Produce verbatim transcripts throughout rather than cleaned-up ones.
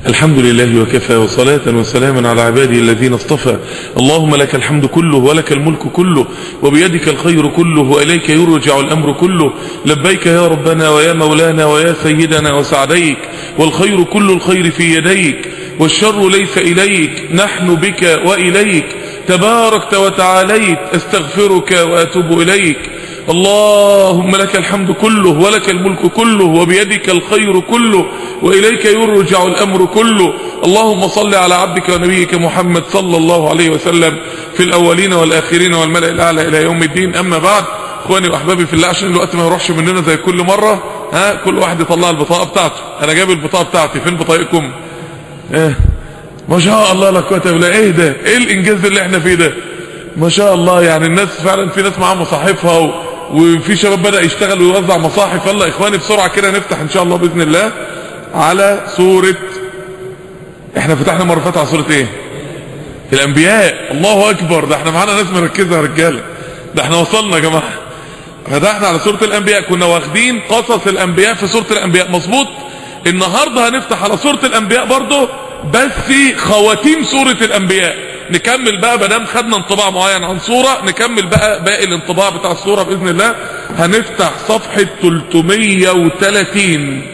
الحمد لله وكفى وصلاة وسلاما على عباده الذين اصطفى. اللهم لك الحمد كله ولك الملك كله وبيدك الخير كله وإليك يرجع الأمر كله. لبيك يا ربنا ويا مولانا ويا سيدنا وسعديك، والخير كل الخير في يديك والشر ليس إليك، نحن بك وإليك تباركت وتعاليت، استغفرك وأتوب إليك. اللهم لك الحمد كله ولك الملك كله وبيدك الخير كله وإليك يرجع الأمر كله. اللهم صل على عبدك ونبيك محمد صلى الله عليه وسلم في الأولين والآخرين والملأ الأعلى إلى يوم الدين. أما بعد، اخواني واحبابي في الله، عشان الوقت ما يروحش مننا زي كل مرة، ها كل واحد يطلع البطاقة بتاعته. أنا جايب البطاقة بتاعتي، فين بطاقتكم؟ إيه ما شاء الله لا قوة الا بالله. ايه ده؟ ايه الانجاز اللي احنا فيه ده؟ ما شاء الله. يعني الناس فعلا، في ناس معاها مصاحفها و... وفي شباب بدأ يشتغل ويوزع مصاحف. يلا اخواني بسرعة كده نفتح ان شاء الله بإذن الله على سورة، احنا فتحنا مرة فاتحة على سورة ايه؟ الانبياء. الله اكبر، ده احنا معانا ناس مركزة يا رجالة، ده احنا وصلنا يا جماعة. فتحنا على سورة الانبياء، كنا واخدين قصص الانبياء في سورة الانبياء مظبوط. النهاردة هنفتح على سورة الانبياء برضو، بس خواتيم سورة الانبياء. نكمل بقى، مادام خدنا انطباع معين عن صورة نكمل بقى باقي الانطباع بتاع الصورة بإذن الله. هنفتح صفحة ثلاثمية وثلاثين،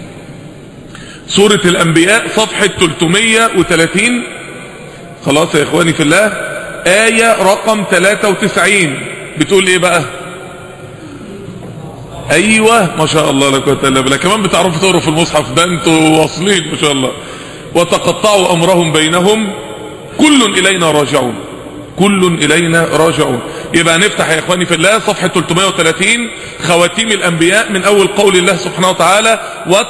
سورة الانبياء صفحة ثلاثمية وثلاثين. خلاص يا اخواني في الله، آية رقم ثلاثة وتسعين بتقول ايه بقى؟ ايوه ما شاء الله لا قوه الا بالله، كمان بتعرفوا تقروا في المصحف ده، انتوا واصلين ما شاء الله. وتقطعوا امرهم بينهم كل الينا راجعون، كل الينا راجعون. يبقى نفتح يا اخواني في الله صفحه ثلاثمية وثلاثين، خواتيم الانبياء، من اول قول الله سبحانه وتعالى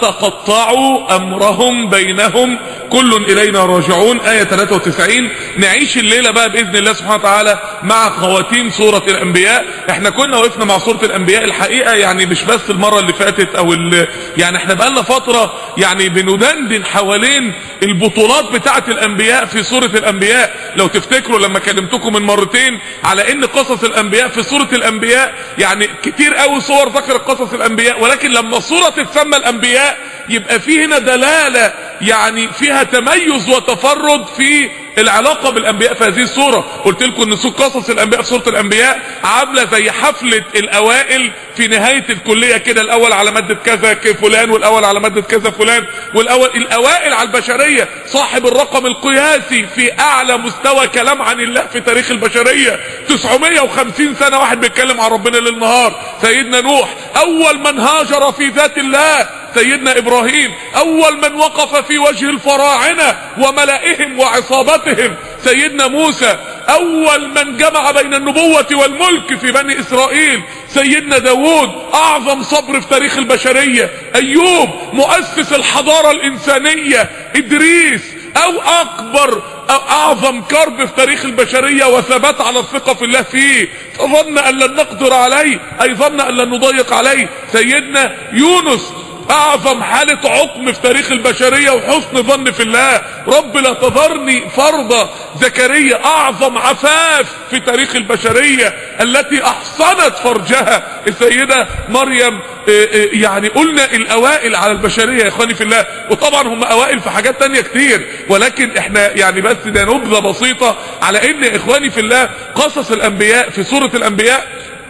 وتقطعوا امرهم بينهم كل الينا راجعون، ايه ثلاثة وتسعين. نعيش الليله بقى باذن الله سبحانه وتعالى مع خواتيم سوره الانبياء. احنا كنا وقفنا مع سوره الانبياء الحقيقه، يعني مش بس المره اللي فاتت او يعني احنا بقالنا فتره يعني بندندن حوالين البطولات بتاعه الانبياء في سوره الانبياء. لو تفتكروا لما كلمتكم من مرتين على ان قصص الانبياء في سوره الانبياء، يعني كتير قوي صور ذكرت قصص الانبياء، ولكن لما سوره تتسمى الانبياء يبقى فيه هنا دلاله يعني فيها تميز وتفرد في العلاقة بالانبياء في هذه السورة. قلت لكم ان سوره قصص الانبياء في سورة الانبياء عاملة زي حفلة الاوائل في نهاية الكلية كده، الاول على مادة كذا فلان، والاول على مادة كذا فلان، والاول الاوائل على البشرية، صاحب الرقم القياسي في اعلى مستوى كلام عن الله في تاريخ البشرية، تسعمية وخمسين سنة واحد بيتكلم عن ربنا ليل نهار. سيدنا نوح، اول من هاجر في ذات الله سيدنا ابراهيم، اول من وقف في وجه الفراعنة وملائهم وعصابتهم سيدنا موسى، اول من جمع بين النبوة والملك في بني اسرائيل سيدنا داود، اعظم صبر في تاريخ البشرية ايوب، مؤسس الحضارة الانسانية ادريس، او اكبر أو اعظم كرب في تاريخ البشرية وثبات على الثقة في الله فيه، ظن ان لن نقدر عليه، اي ظن ان لن نضيق عليه سيدنا يونس، اعظم حالة عقم في تاريخ البشرية وحسن ظن في الله، رب لا تذرني فرضا. زكريا، اعظم عفاف في تاريخ البشرية التي احصنت فرجها السيدة مريم. يعني قلنا الاوائل على البشرية يا اخواني في الله، وطبعا هم اوائل في حاجات تانية كتير، ولكن احنا يعني بس ده نبذة بسيطة على ان يا اخواني في الله قصص الانبياء في سورة الانبياء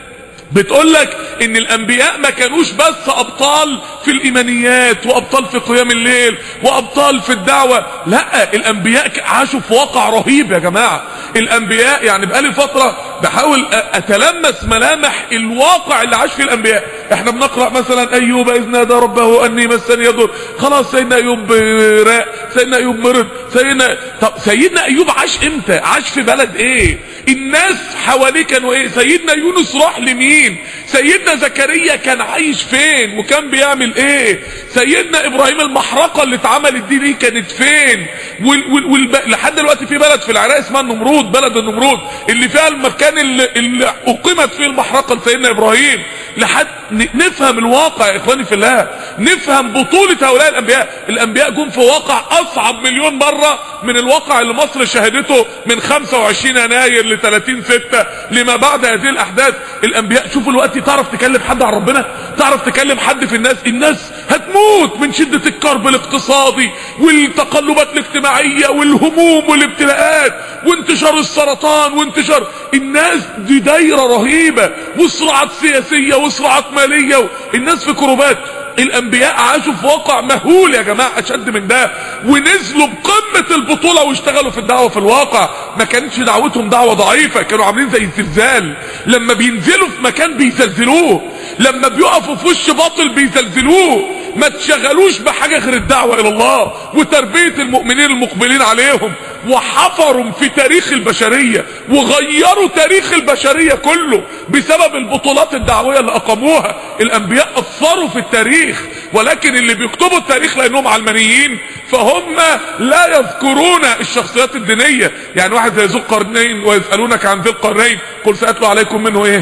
بتقول لك ان الانبياء ما كانوش بس ابطال في الايمانيات وابطال في قيام الليل وابطال في الدعوة، لا، الانبياء عاشوا في واقع رهيب يا جماعة. الانبياء يعني بقالي فترة بحاول اتلمس ملامح الواقع اللي عاش فيه الانبياء. احنا بنقرأ مثلا ايوب اذ نادى ربه اني مسني يضر، خلاص سيدنا ايوب راق، سيدنا ايوب مرض، سيدنا طب سيدنا ايوب عاش امتى؟ عاش في بلد ايه؟ الناس حواليه كانوا ايه؟ سيدنا يونس راح لمين؟ سيدنا زكريا كان عايش فين وكان بيعمل ايه؟ سيدنا ابراهيم المحرقة اللي اتعملت دي دي كانت فين؟ وال وال وال لحد دلوقتي في بلد في العراق اسمها النمرود، بلد النمرود اللي فيها المكان اللي, اللي اقيمت فيه المحرقة لسيدنا ابراهيم. لحد نفهم الواقع يا اخواني في الله، نفهم بطولة هؤلاء الانبياء. الانبياء جم في واقع اصعب مليون مرة من الواقع اللي مصر شهدته من خمسة وعشرين يناير ل ثلاثين ستة لما بعد هذه الاحداث. الانبياء شوفوا الوقت، تعرف تكلم حد عن ربنا؟ تعرف تكلم حد في الناس؟ الناس هتموت من شدة الكرب الاقتصادي والتقلبات الاجتماعية والهموم والابتلاءات وانتشار السرطان وانتشار الناس دي دايرة رهيبة وصراعات سياسية وصراعات مالية، الناس في كروبات. الانبياء عاشوا في واقع مهول يا جماعة اشد من ده، ونزلوا بقمة البطولة واشتغلوا في الدعوة في الواقع. ما كانتش دعوتهم دعوة ضعيفة، كانوا عاملين زي الزلزال، لما بينزلوا في مكان بيزلزلوه، لما بيقفوا في وش باطل بيزلزلوه. ما تشغلوش بحاجة غير الدعوة الى الله وتربية المؤمنين المقبلين عليهم. وحفروا في تاريخ البشرية وغيروا تاريخ البشرية كله بسبب البطولات الدعوية اللي اقاموها. الانبياء اثروا في التاريخ، ولكن اللي بيكتبوا التاريخ لانهم علمانيين فهم لا يذكرون الشخصيات الدينية. يعني واحد زي ذو القرنين، ويسألونك عن ذي القرنين قل سأتلو عليكم منه ايه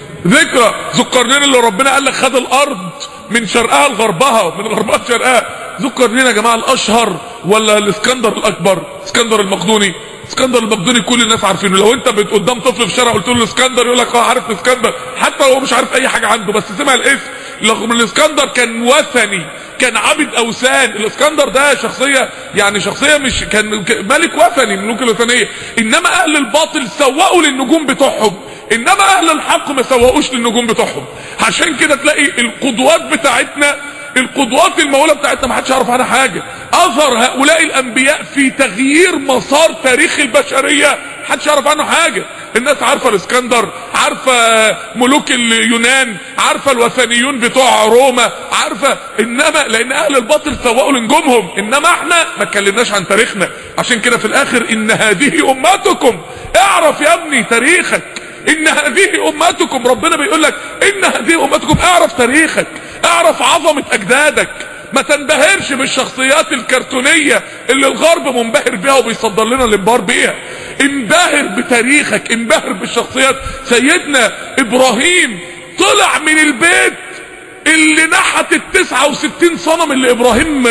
ذكرى. ذو القرنين اللي ربنا قال لك خد الارض من شرقها لغربها ومن غربها لشرقها. ذو القرنين يا جماعه الاشهر ولا الاسكندر الاكبر؟ اسكندر المقدوني. اسكندر المقدوني كل الناس عارفينه. لو انت قدام طفل في الشارع قلت له الاسكندر يقول لك اه عارف الاسكندر، حتى لو هو مش عارف اي حاجه عنده بس سمع الاسم. رغم الاسكندر كان وثني، كان عابد اوثان. الاسكندر ده شخصيه يعني شخصيه مش كان ملك وثني من الملوك الوثنيه. انما اهل الباطل سوقوا للنجوم بتوعهم، انما اهل الحق ما سوقوش للنجوم بتوعهم. عشان كده تلاقي القدوات بتاعتنا، القدوات المولى بتاعتنا ما حدش يعرف عنها حاجه. اثر هؤلاء الانبياء في تغيير مسار تاريخ البشريه ما حدش يعرف عنه حاجه. الناس عارفه الاسكندر، عارفه ملوك اليونان، عارفه الوثنيون بتوع روما، عارفه، انما لان اهل الباطل سوقوا لنجومهم، انما احنا ما اتكلمناش عن تاريخنا. عشان كده في الاخر ان هذه امتكم، اعرف يا ابني تاريخك. ان هذه امتكم، ربنا بيقول لك ان هذه امتكم، اعرف تاريخك، اعرف عظمة اجدادك. ما تنبهرش بالشخصيات الكرتونية اللي الغرب منبهر بيها وبيصدر لنا الانبهار بيها. انبهر بتاريخك، انبهر بالشخصيات. سيدنا ابراهيم طلع من البيت اللي نحت التسعة وستين صنم اللي ابراهيم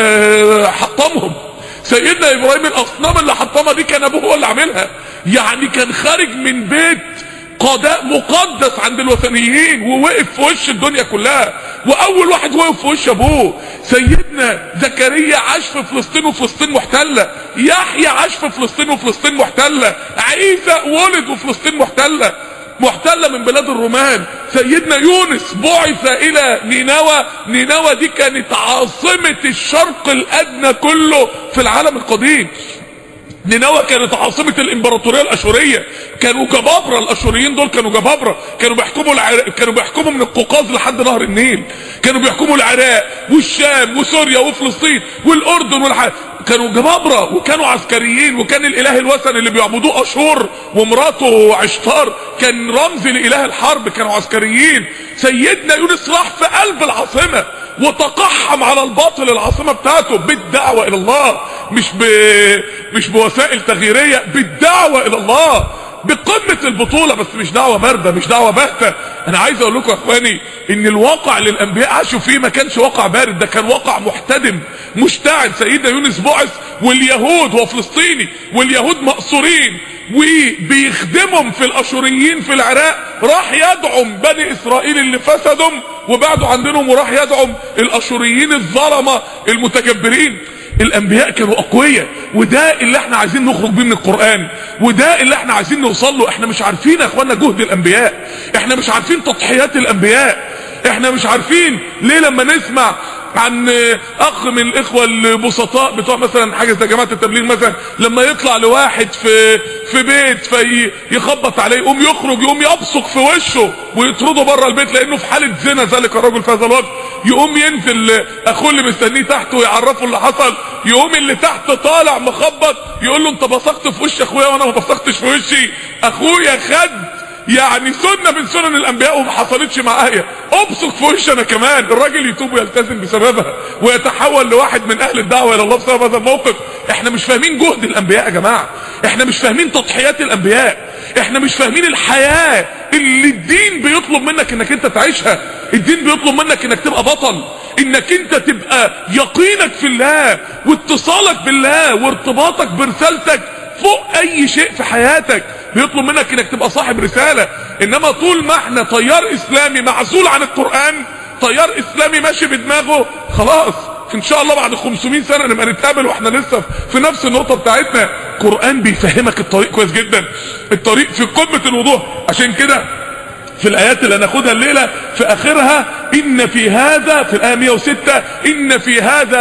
حطمهم. سيدنا ابراهيم الاصنام اللي حطمها دي كان ابوه هو اللي عاملها. يعني كان خارج من بيت قضاء مقدس عند الوثنيين ووقف في وش الدنيا كلها، واول واحد وقف في وش ابوه. سيدنا زكريا عاش في فلسطين وفلسطين محتله، يحيى عاش في فلسطين وفلسطين محتله، عيسى ولد وفلسطين محتله محتله من بلاد الرومان. سيدنا يونس بعث الى نينوى، نينوى دي كانت عاصمه الشرق الادنى كله في العالم القديم. نينوى كانت عاصمة الامبراطورية الاشورية، كانوا جبابرة. الاشوريين دول كانوا جبابرة، كانوا بيحكموا العراق، كانوا بيحكموا من القوقاز لحد نهر النيل، كانوا بيحكموا العراق والشام وسوريا وفلسطين والاردن والح... كانوا جبابرة وكانوا عسكريين. وكان الاله الوثني اللي بيعبدوه اشور ومراته عشتار كان رمز لاله الحرب، كانوا عسكريين. سيدنا يونس راح في قلب العاصمة وتقحم على الباطل العاصمة بتاعته بالدعوة الى الله، مش ب... مش بوسائل تغييرية، بالدعوة الى الله، بقمة البطولة. بس مش دعوة باردة، مش دعوة باهتة. انا عايز اقول لكم يا اخواني ان الواقع اللي الانبياء عاشوا فيه ما كانش واقع بارد، ده كان واقع محتدم مشتعل. سيدنا يونس بعث واليهود، هو فلسطيني واليهود مأسورين وبيخدمهم في الاشوريين في العراق، راح يدعم بني اسرائيل اللي فسدهم وبعدوا عندهم، وراح يدعم الاشوريين الظلمة المتكبرين. الانبياء كانوا اقوياء، وده اللي احنا عايزين نخرج بيه من القرآن، وده اللي احنا عايزين نوصل له. احنا مش عارفين يا اخوانا جهد الانبياء، احنا مش عارفين تضحيات الانبياء، احنا مش عارفين ليه لما نسمع عن اخ من الاخوه البسطاء بتوع مثلا حاجه زي جماعه التبليغ مثلا، لما يطلع لواحد في في بيت فيخبط عليه يقوم يخرج يقوم يبصق في وشه ويطرده بره البيت لانه في حاله زنا ذلك الرجل في هذا الوقت، يقوم ينزل اخوه اللي مستنيه تحت ويعرفه اللي حصل، يقوم اللي تحت طالع مخبط يقول له انت بصقت في وش اخويا وانا ما بصقتش في وشي، اخويا خد يعني سنة من سنن الانبياء وما حصلتش معايا، ابصق في وش انا كمان. الراجل يتوب ويلتزم بسببها ويتحول لواحد من اهل الدعوة الى الله بسبب هذا الموقف. احنا مش فاهمين جهد الانبياء يا جماعة، احنا مش فاهمين تضحيات الانبياء، احنا مش فاهمين الحياة اللي الدين بيطلب منك انك انت تعيشها. الدين بيطلب منك انك تبقى بطل، انك انت تبقى يقينك في الله واتصالك بالله وارتباطك برسالتك فوق اي شيء في حياتك. بيطلب منك انك تبقى صاحب رسالة. انما طول ما احنا تيار اسلامي معزول عن القرآن، تيار اسلامي ماشي بدماغه، خلاص ان شاء الله بعد خمسمائة سنة نبقى نتقابل واحنا لسه في نفس النقطة بتاعتنا. القرآن بيفهمك الطريق كويس جدا، الطريق في قمة الوضوح. عشان كده في الايات اللي هناخدها الليلة في اخرها ان في هذا، في الايه مئة وستة، ان في هذا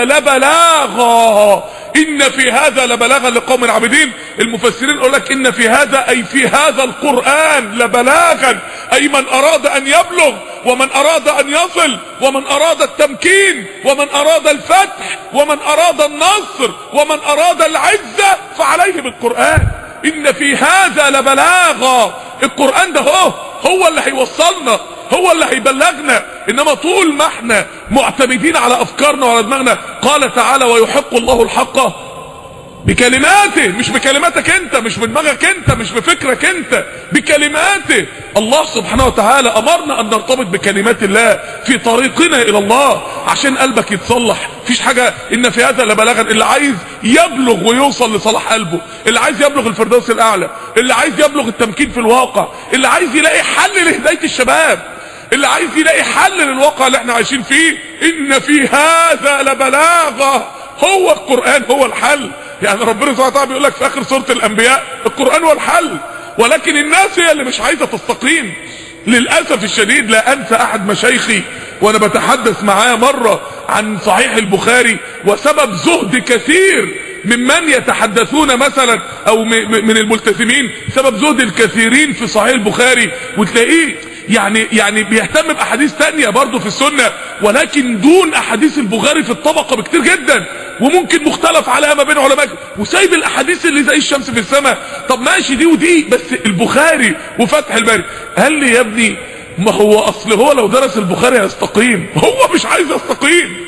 لبلاغا، ان في هذا لبلاغا لقوم عابدين. المفسرين يقول لك ان في هذا اي في هذا القرآن لبلاغا، اي من اراد ان يبلغ ومن اراد ان يصل ومن اراد التمكين ومن اراد الفتح ومن اراد النصر ومن اراد العزة فعليه بالقرآن. ان في هذا لبلاغا، القرآن ده هو هو اللي هيوصلنا، هو اللي هيبلغنا. انما طول ما احنا معتمدين على افكارنا وعلى دماغنا، قال تعالى ويحق الله الحق بكلماته، مش بكلماتك انت، مش بدماغك انت، مش بفكرك انت، بكلماته. الله سبحانه وتعالى امرنا ان نرتبط بكلمات الله في طريقنا الى الله عشان قلبك يتصلح. مفيش حاجة ان في هذا لبلاغا، اللي عايز يبلغ ويوصل لصلاح قلبه، اللي عايز يبلغ الفردوس الاعلى، اللي عايز يبلغ التمكين في الواقع، اللي عايز يلاقي حل لهداية الشباب، اللي عايز يلاقي حل للواقع اللي احنا عايشين فيه، ان في هذا لبلاغا، هو القرآن هو الحل. يعني ربنا سبحانه وتعالى بيقول لك في اخر سورة الانبياء القرآن هو الحل، ولكن الناس هي اللي مش عايزة تستقيم. للأسف الشديد لا انسى احد مشايخي وانا بتحدث معاه مرة عن صحيح البخاري، وسبب زهد كثير ممن يتحدثون مثلا او من الملتزمين، سبب زهد الكثيرين في صحيح البخاري، وتلاقيه يعني يعني بيهتم باحاديث تانية برضه في السنة، ولكن دون احاديث البخاري في الطبقة بكتير جدا، وممكن مختلف عليها ما بين علماء، وسايب الاحاديث اللي زي الشمس في السماء. طب ماشي دي ودي، بس البخاري وفتح الباري. قال لي يا ابني ما هو اصل هو لو درس البخاري هيستقيم، هو مش عايز يستقيم،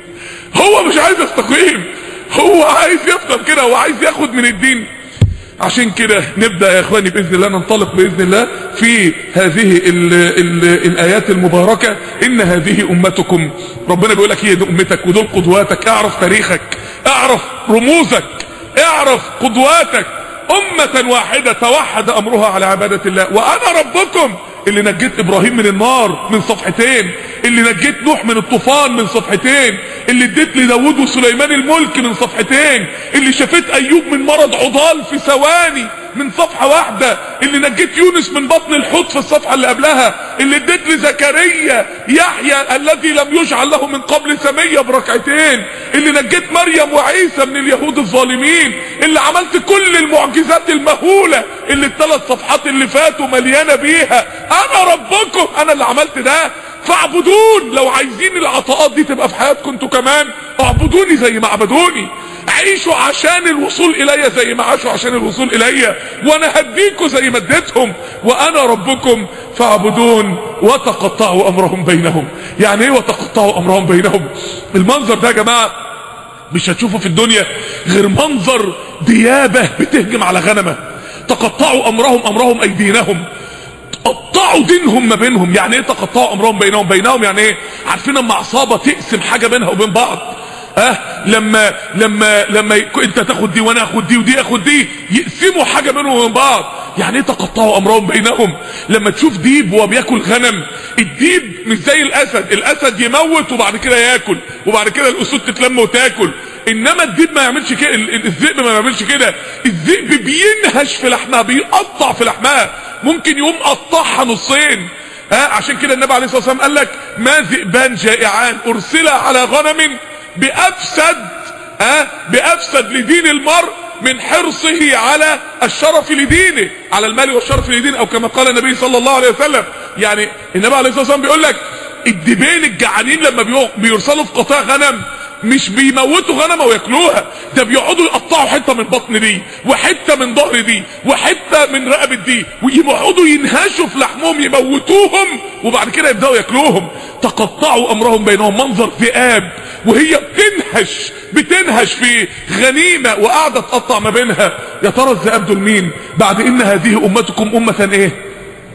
هو مش عايز يستقيم، هو عايز يفضل كده، هو عايز ياخد من الدين. عشان كده نبدأ يا اخواني بإذن الله، ننطلق بإذن الله في هذه ال ال الآيات المباركة. إن هذه أمتكم، ربنا بيقول لك هي دي أمتك ودول قدواتك، اعرف تاريخك، اعرف رموزك، اعرف قدواتك، أمة واحدة توحد أمرها على عبادة الله وأنا ربكم. اللي نجيت إبراهيم من النار من صفحتين، اللي نجيت نوح من الطوفان من صفحتين، اللي اديت لداود وسليمان الملك من صفحتين، اللي شفيت أيوب من مرض عضال في ثواني من صفحة واحدة، اللي نجيت يونس من بطن الحوت في الصفحة اللي قبلها، اللي اديت لزكريا يحيى الذي لم يجعل له من قبل سمية بركعتين، اللي نجيت مريم وعيسى من اليهود الظالمين، اللي عملت كل المعجزات المهولة اللي الثلاث صفحات اللي فاتوا مليانة بيها. انا ربكم، انا اللي عملت ده فاعبدون. لو عايزين العطاءات دي تبقى في حياتكم انتوا كمان، اعبدوني زي ما عبدوني، عيشوا عشان الوصول الي زي ما عاشوا عشان الوصول الي، وانا هديكم زي ما اديتهم، وانا ربكم فاعبدون. وتقطعوا امرهم بينهم. يعني ايه وتقطعوا امرهم بينهم؟ المنظر ده يا جماعه مش هتشوفه في الدنيا غير منظر ديابه بتهجم على غنمه. تقطعوا امرهم، امرهم اي دينهم، قطعوا دينهم ما بينهم. يعني ايه تقطعوا امرهم بينهم؟ بينهم يعني ايه؟ عارفين اما عصابه تقسم حاجه بينها وبين بعض، اه لما لما لما ي... انت تاخد دي وانا اخد دي ودي اخد دي، يقسموا حاجه بينهم وبين بعض. يعني ايه تقطعوا امرهم بينهم؟ لما تشوف ديب وهو بياكل غنم، الديب مش زي الاسد، الاسد يموت وبعد كده ياكل وبعد كده الاسود تتلم وتاكل، انما الديب ما يعملش كده، الذئب ما يعملش كده. الذئب بينهش في لحمها، بيقطع في لحمها، ممكن يقوم قطعها نصين. ها عشان كده النبي عليه الصلاه والسلام قال لك ما ذئبان جائعان ارسلا على غنم بافسد ها بافسد لدين المرء من حرصه على الشرف لدينه، على المال والشرف لدينه، او كما قال النبي صلى الله عليه وسلم. يعني النبي عليه الصلاه والسلام بيقول لك الديبين الجعانين لما بيرسلوا في قطاع غنم مش بيموتوا غنمه وياكلوها، ده بيقعدوا يقطعوا حته من بطن دي وحته من ظهر دي وحته من رقبه دي، ويقعدوا ينهشوا في لحمهم يموتوهم وبعد كده يبداوا ياكلوهم. تقطعوا امرهم بينهم، منظر ذئاب وهي بتنهش بتنهش في غنيمه وقاعده تقطع ما بينها. يا ترى الذئاب دول مين؟ بعد ان هذه امتكم امه ايه؟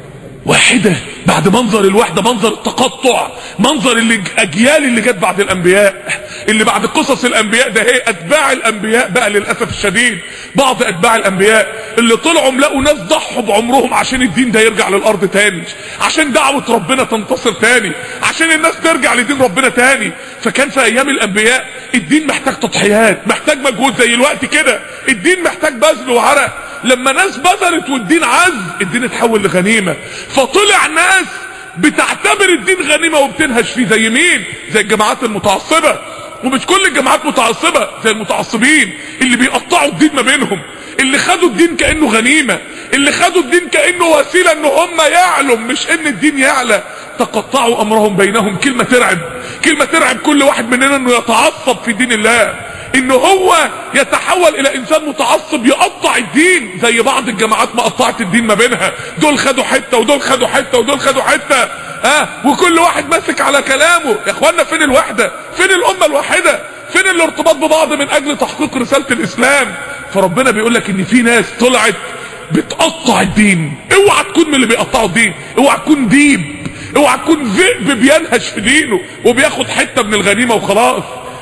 واحدة بعد منظر الوحدة، منظر التقطع، منظر اللي الاجيال اللي جت بعد الانبياء، اللي بعد قصص الانبياء ده هي اتباع الانبياء بقى للاسف الشديد. بعض اتباع الانبياء اللي طلعوا لقوا ناس ضحوا بعمرهم عشان الدين ده يرجع للارض تاني، عشان دعوة ربنا تنتصر تاني، عشان الناس ترجع لدين ربنا تاني. فكان في ايام الانبياء الدين محتاج تضحيات، محتاج مجهود زي الوقت كده، الدين محتاج بذل وعرق. لما ناس بذلت والدين عز، الدين اتحول لغنيمة. فطلع ناس بتعتبر الدين غنيمة وبتنهش فيه، زي مين؟ زي الجماعات المتعصبة. ومش كل الجماعات متعصبة، زي المتعصبين اللي بيقطعوا الدين ما بينهم، اللي خدوا الدين كأنه غنيمة، اللي خدوا الدين كأنه وسيلة ان هم يعلوا مش ان الدين يعلى. تقطعوا امرهم بينهم، كلمة ترعب، كلمة ترعب كل واحد مننا انه يتعصب في دين الله، انه هو يتحول الى انسان متعصب يقطع الدين، زي بعض الجماعات ما قطعت الدين ما بينها، دول خدوا حتة ودول خدوا حتة ودول خدوا حتة، اه وكل واحد ماسك على كلامه. يا اخوانا فين الوحدة؟ فين الامة الواحدة؟ فين الارتباط ببعض من اجل تحقيق رسالة الاسلام؟ فربنا بيقول لك ان في ناس طلعت بتقطع الدين. اوعى تكون من اللي بيقطعوا الدين، اوعى تكون ديب، اوعى تكون ذئب بينهش في دينه وبياخد حتة من الغنيمة وخلاص.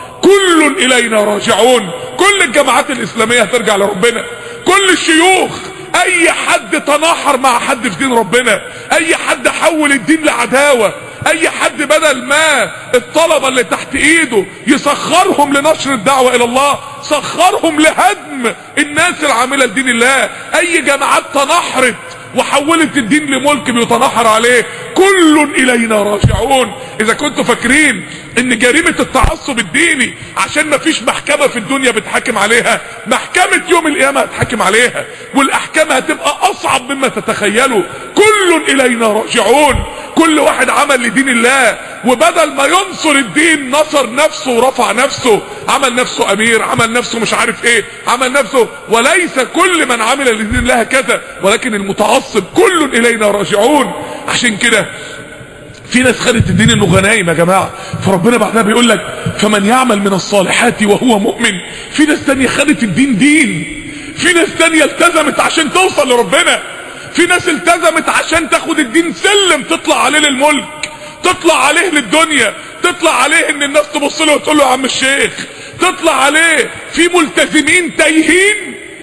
كل الينا راجعون، كل الجماعات الاسلامية هترجع لربنا، كل الشيوخ، اي حد تناحر مع حد في دين ربنا، اي حد حول الدين لعداوة، اي حد بدل ما الطلبة اللي تحت ايده يسخرهم لنشر الدعوة الى الله، سخرهم لهدم الناس العاملة لدين الله. اي جماعات تنحرت وحولت الدين لملك بيتنحر عليه، كل الينا راجعون. اذا كنتوا فاكرين ان جريمة التعصب الديني عشان ما فيش محكمة في الدنيا بتحاكم عليها، محكمة يوم القيامة هتحاكم عليها، والاحكام هتبقى اصعب مما تتخيلوا. كل الينا راجعون، كل واحد عمل لدين الله وبدل ما ينصر الدين نصر نفسه ورفع نفسه، عمل نفسه امير، عمل نفسه مش عارف ايه، عمل نفسه. وليس كل من عمل لدين الله كذا، ولكن المتعصب كل الينا راجعون. عشان كده في ناس خدت الدين انه غنايم يا جماعه، فربنا بعدها بيقول لك فمن يعمل من الصالحات وهو مؤمن. في ناس تانية خدت الدين دين، في ناس تانية التزمت عشان توصل لربنا، في ناس التزمت عشان تاخد الدين سلم تطلع عليه للملك، تطلع عليه للدنيا، تطلع عليه ان الناس تبص له وتقول له يا عم الشيخ، تطلع عليه. في ملتزمين تايهين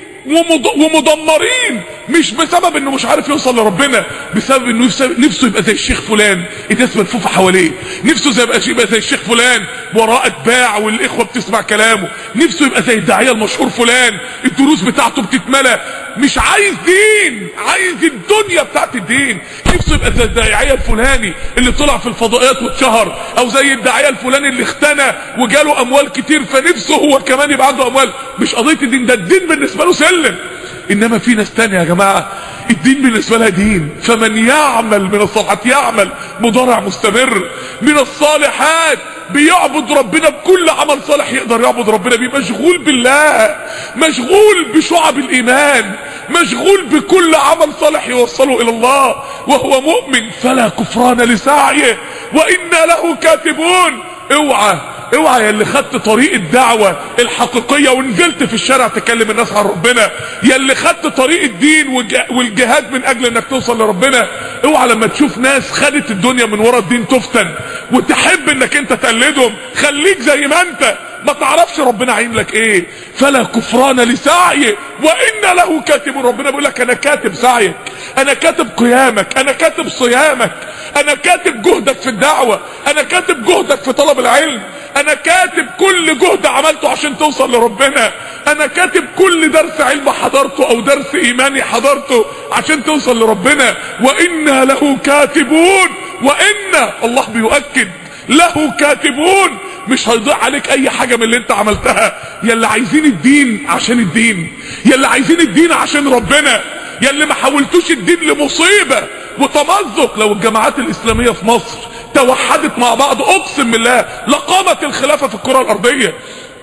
ومدمرين مش بسبب انه مش عارف يوصل لربنا، بسبب انه نفسه يبقى زي الشيخ فلان، الناس ملفوفه حواليه، نفسه يبقى زي الشيخ فلان وراء اتباع والاخوه بتسمع كلامه، نفسه يبقى زي الداعيه المشهور فلان الدروس بتاعته بتتملى. مش عايز دين، عايز الدنيا بتاعت الدين. نفسه يبقى زي الداعيه الفلاني اللي طلع في الفضائيات واتشهر، او زي الداعيه الفلاني اللي اختنى وجاله اموال كتير فنفسه هو كمان يبقى عنده اموال. مش قضيه الدين، ده الدين بالنسبه له سلم. انما في ناس تانية يا جماعة الدين بالنسبة لها دين. فمن يعمل من الصالحات، يعمل مضارع مستمر، من الصالحات بيعبد ربنا بكل عمل صالح يقدر يعبد ربنا بيه، مشغول بالله، مشغول بشعب الايمان، مشغول بكل عمل صالح يوصله الى الله وهو مؤمن. فلا كفران لسعيه وإنا له كاتبون. اوعى اوعى يا اللي خدت طريق الدعوة الحقيقية ونزلت في الشارع تكلم الناس عن ربنا، يا اللي خدت طريق الدين والجهاد من اجل انك توصل لربنا، اوعى لما تشوف ناس خدت الدنيا من ورا الدين تفتن وتحب انك انت تقلدهم. خليك زي ما انت، ما تعرفش ربنا عين لك ايه. فلا كفران لسعيه وإنا له كاتب. ربنا بيقول لك انا كاتب سعيك، انا كاتب قيامك، انا كاتب صيامك، انا كاتب جهدك في الدعوة، انا كاتب جهدك في طلب العلم، انا كاتب كل جهد عملته عشان توصل لربنا، انا كاتب كل درس علم حضرته او درس ايماني حضرته عشان توصل لربنا. وإنا له كاتبون، وإن الله بيؤكد له كاتبون. مش هيضيع عليك اي حاجة من اللي انت عملتها. يا اللي عايزين الدين عشان الدين، يا اللي عايزين الدين عشان ربنا، يا اللي ما حولتوش الدين لمصيبة وتمزق. لو الجماعات الاسلامية في مصر توحدت مع بعض اقسم بالله لقامت الخلافة في الكرة الارضية،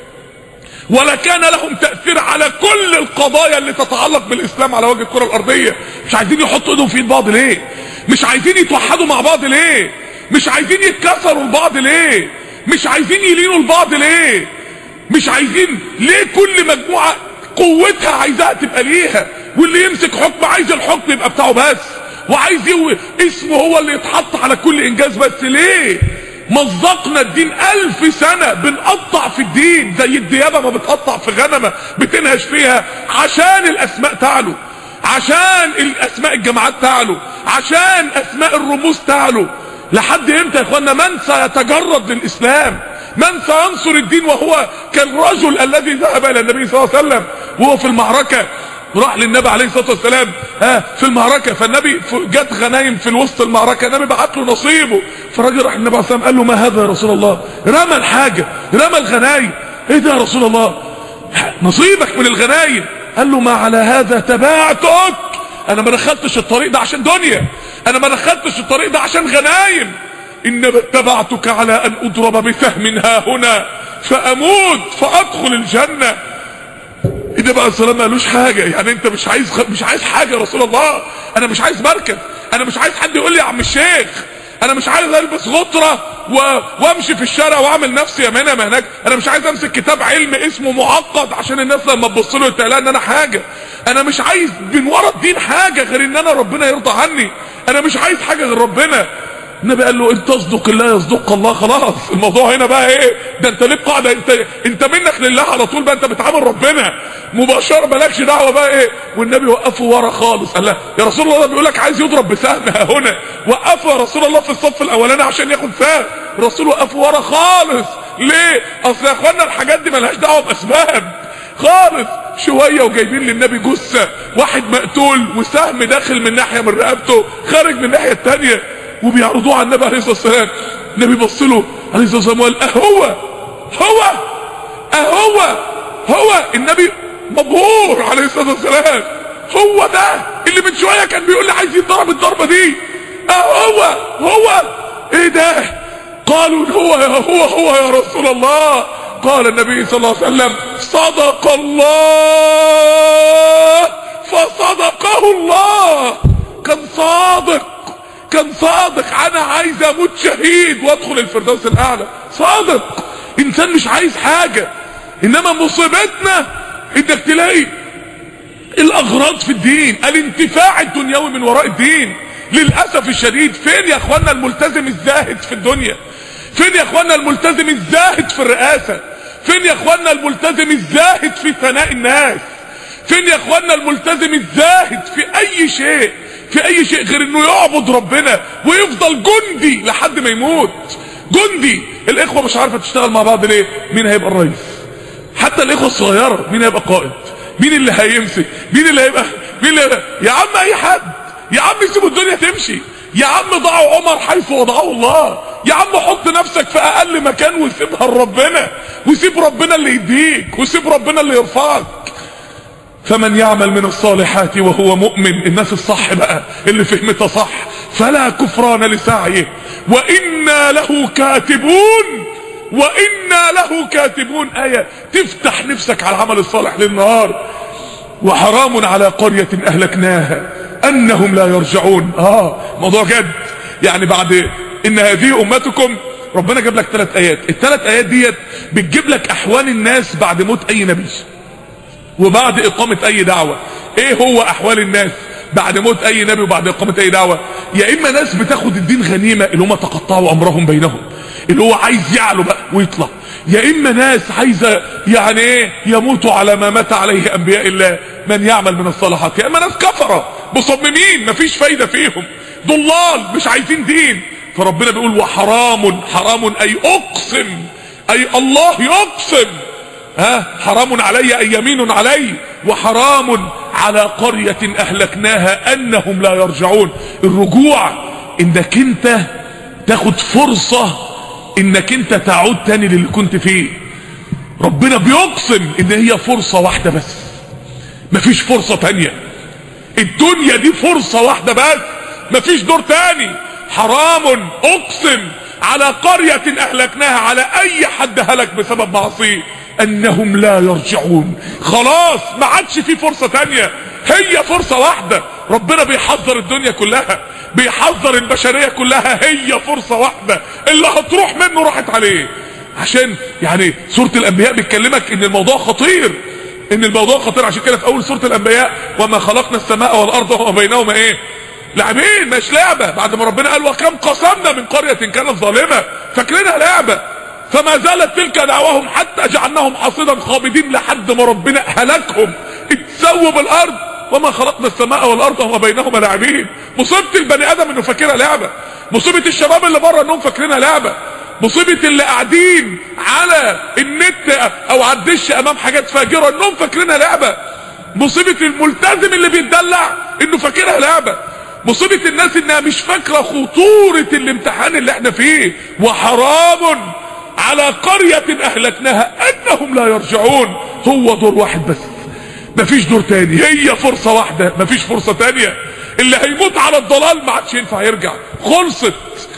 ولا كان لهم تأثير على كل القضايا اللي تتعلق بالاسلام على وجه الكرة الارضية. مش عايزين يحطوا ايدهم في ايد بعض ليه؟ مش عايزين يتوحدوا مع بعض ليه؟ مش عايزين يتكسروا لبعض ليه؟ مش عايزين يلينوا لبعض ليه؟ مش عايزين ليه؟ كل مجموعة قوتها عايزاها تبقى ليها، واللي يمسك حكم عايز الحكم يبقى بتاعه بس، وعايز يو اسمه هو اللي يتحط على كل انجاز. بس ليه مزقنا الدين الف سنة بنقطع في الدين زي الديابة ما بتقطع في غنمة بتنهش فيها عشان الاسماء تعلو، عشان الاسماء الجماعات تعلو، عشان اسماء الرموز تعلو. لحد امتى يا اخوانا؟ من سيتجرد للاسلام؟ من سينصر الدين وهو كالرجل الذي ذهب الى النبي صلى الله عليه وسلم وهو في المعركة، راح للنبي عليه الصلاة والسلام ها في المعركة، فالنبي جت غنايم في وسط المعركة، النبي بعت له نصيبه، فالراجل راح للنبي عليه الصلاة والسلام قال له ما هذا يا رسول الله؟ رمى الحاجة، رمى الغنايم. ايه ده يا رسول الله؟ نصيبك من الغنايم. قال له ما على هذا تبعتك، انا ما دخلتش الطريق ده عشان دنيا، انا ما دخلتش الطريق ده عشان غنايم، انما اتبعتك على ان اضرب بسهم ها هنا فاموت فادخل الجنة. النبي عليه الصلاه والسلام ما قالوش حاجه، يعني انت مش عايز خ... مش عايز حاجه يا رسول الله، انا مش عايز مركز، انا مش عايز حد يقول لي يا عم الشيخ، انا مش عايز البس غطره و... وامشي في الشارع واعمل نفسي يا هنا ما هناك، انا مش عايز امسك كتاب علم اسمه معقد عشان الناس لما تبص له تلاقي ان انا حاجه، انا مش عايز من ورا الدين حاجه غير ان انا ربنا يرضى عني، انا مش عايز حاجه غير ربنا. النبي قال له ان تصدق الله يصدق الله. خلاص الموضوع هنا بقى ايه؟ ده انت ليه قاعده، انت انت منك لله على طول بقى، انت بتعامل ربنا مباشره مالكش دعوه بقى ايه. والنبي وقفه ورا خالص، قال له يا رسول الله بيقول لك عايز يضرب بسهم هنا، وقفه يا رسول الله في الصف الاولاني عشان ياخد سهم، الرسول وقفه ورا خالص. ليه؟ اصل يا اخوانا الحاجات دي مالهاش دعوه باسباب خالص. شويه وجايبين للنبي جثه واحد مقتول وسهم داخل من ناحيه من رقبته خارج من الناحيه الثانيه، وبيعرضوه على النبي عليه الصلاه والسلام. النبي بص له عليه الصلاه والسلام وقال اهو هو اهو هو. النبي مبهور عليه الصلاه والسلام، هو ده اللي من شويه كان بيقول لي عايز يتضرب الضربه دي، اهو هو. ايه ده؟ قالوا هو هو هو يا رسول الله. قال النبي صلى الله عليه وسلم صدق الله فصدقه الله. كان صادق، كان صادق، انا عايز اموت شهيد وادخل الفردوس الاعلى. صادق، انسان مش عايز حاجة. انما مصيبتنا انك تلاقي الاغراض في الدين، الانتفاع الدنيوي من وراء الدين. للأسف الشديد فين يا اخوانا الملتزم الزاهد في الدنيا؟ فين يا اخوانا الملتزم الزاهد في الرئاسة؟ فين يا اخوانا الملتزم الزاهد في ثناء الناس؟ فين يا اخوانا الملتزم الزاهد في اي شيء، في اي شيء غير انه يعبد ربنا ويفضل جندي لحد ما يموت؟ جندي. الاخوة مش عارفة تشتغل مع بعض ليه؟ مين هيبقى الرئيس؟ حتى الاخوة الصغيرة مين هيبقى قائد؟ مين اللي هيمسك؟ مين اللي هيبقى مين اللي هيبقى؟ يا عم اي حد، يا عم سيبوا الدنيا تمشي، يا عم ضعوا عمر حيث وضعه الله، يا عم حط نفسك في اقل مكان وسيبها لربنا، وسيب ربنا اللي يديك، وسيب ربنا اللي يرفعك. فمن يعمل من الصالحات وهو مؤمن، الناس الصح بقى اللي فهمتها صح، فلا كفران لسعيه وإنا له كاتبون، وإنا له كاتبون. آية تفتح نفسك على العمل الصالح للنهار. وحرام على قرية أهلكناها أنهم لا يرجعون. آه موضوع جد. يعني بعد إن هذه أمتكم، ربنا جاب لك ثلاث آيات، الثلاث آيات ديت بتجيب لك أحوال الناس بعد موت أي نبي وبعد إقامة أي دعوة. إيه هو أحوال الناس بعد موت أي نبي وبعد إقامة أي دعوة؟ يا إما ناس بتاخد الدين غنيمة اللي هم تقطعوا أمرهم بينهم، اللي هو عايز يعلو بقى ويطلع، يا إما ناس عايزة يعني إيه يموتوا على ما مات عليه أنبياء الله من يعمل من الصالحات، يا إما ناس كفرة مصممين مفيش فايدة فيهم، ضلال مش عايزين دين. فربنا بيقول وحرام، حرام أي أقسم، أي الله يقسم، ها حرام علي أي يمين علي، وحرام على قرية أهلكناها أنهم لا يرجعون. الرجوع انك انت تاخد فرصة انك انت تعود تاني للي كنت فيه. ربنا بيقسم ان هي فرصة واحدة بس، مفيش فرصة تانية. الدنيا دي فرصة واحدة بس، مفيش دور تاني. حرام اقسم على قرية اهلكناها، على اي حد هلك بسبب معصيه، انهم لا يرجعون. خلاص ما عادش في فرصة تانية، هي فرصة واحدة. ربنا بيحذر الدنيا كلها، بيحذر البشرية كلها، هي فرصة واحدة اللي هتروح منه راحت عليه. عشان يعني سورة الانبياء بتكلمك ان الموضوع خطير، ان الموضوع خطير. عشان كده في اول سورة الانبياء وما خلقنا السماء والارض وما بينهما ايه لاعبين مش لعبه، بعد ما ربنا قال وكم قسمنا من قريه كانت ظالمه، فاكرينها لعبه. فما زالت تلك دعواهم حتى جعلناهم حصيدا خامدين، لحد ما ربنا هلكهم اتسووا بالارض. وما خلقنا السماء والارض وما بينهما لاعبين. مصيبه البني ادم انه فاكرها لعبه، مصيبه الشباب اللي بره انهم فاكرينها لعبه، مصيبه اللي قاعدين على النت او على الدش امام حاجات فاجره انهم فاكرينها لعبه، مصيبه الملتزم اللي بيتدلع انه فاكرها لعبه، مصيبه الناس انها مش فاكره خطوره الامتحان اللي احنا فيه. وحرام على قريه اهلكناها انهم لا يرجعون. هو دور واحد بس، مفيش دور تاني، هي فرصه واحده، مفيش فرصه تانيه. اللي هيموت على الضلال ما عادش ينفع يرجع، خلصت.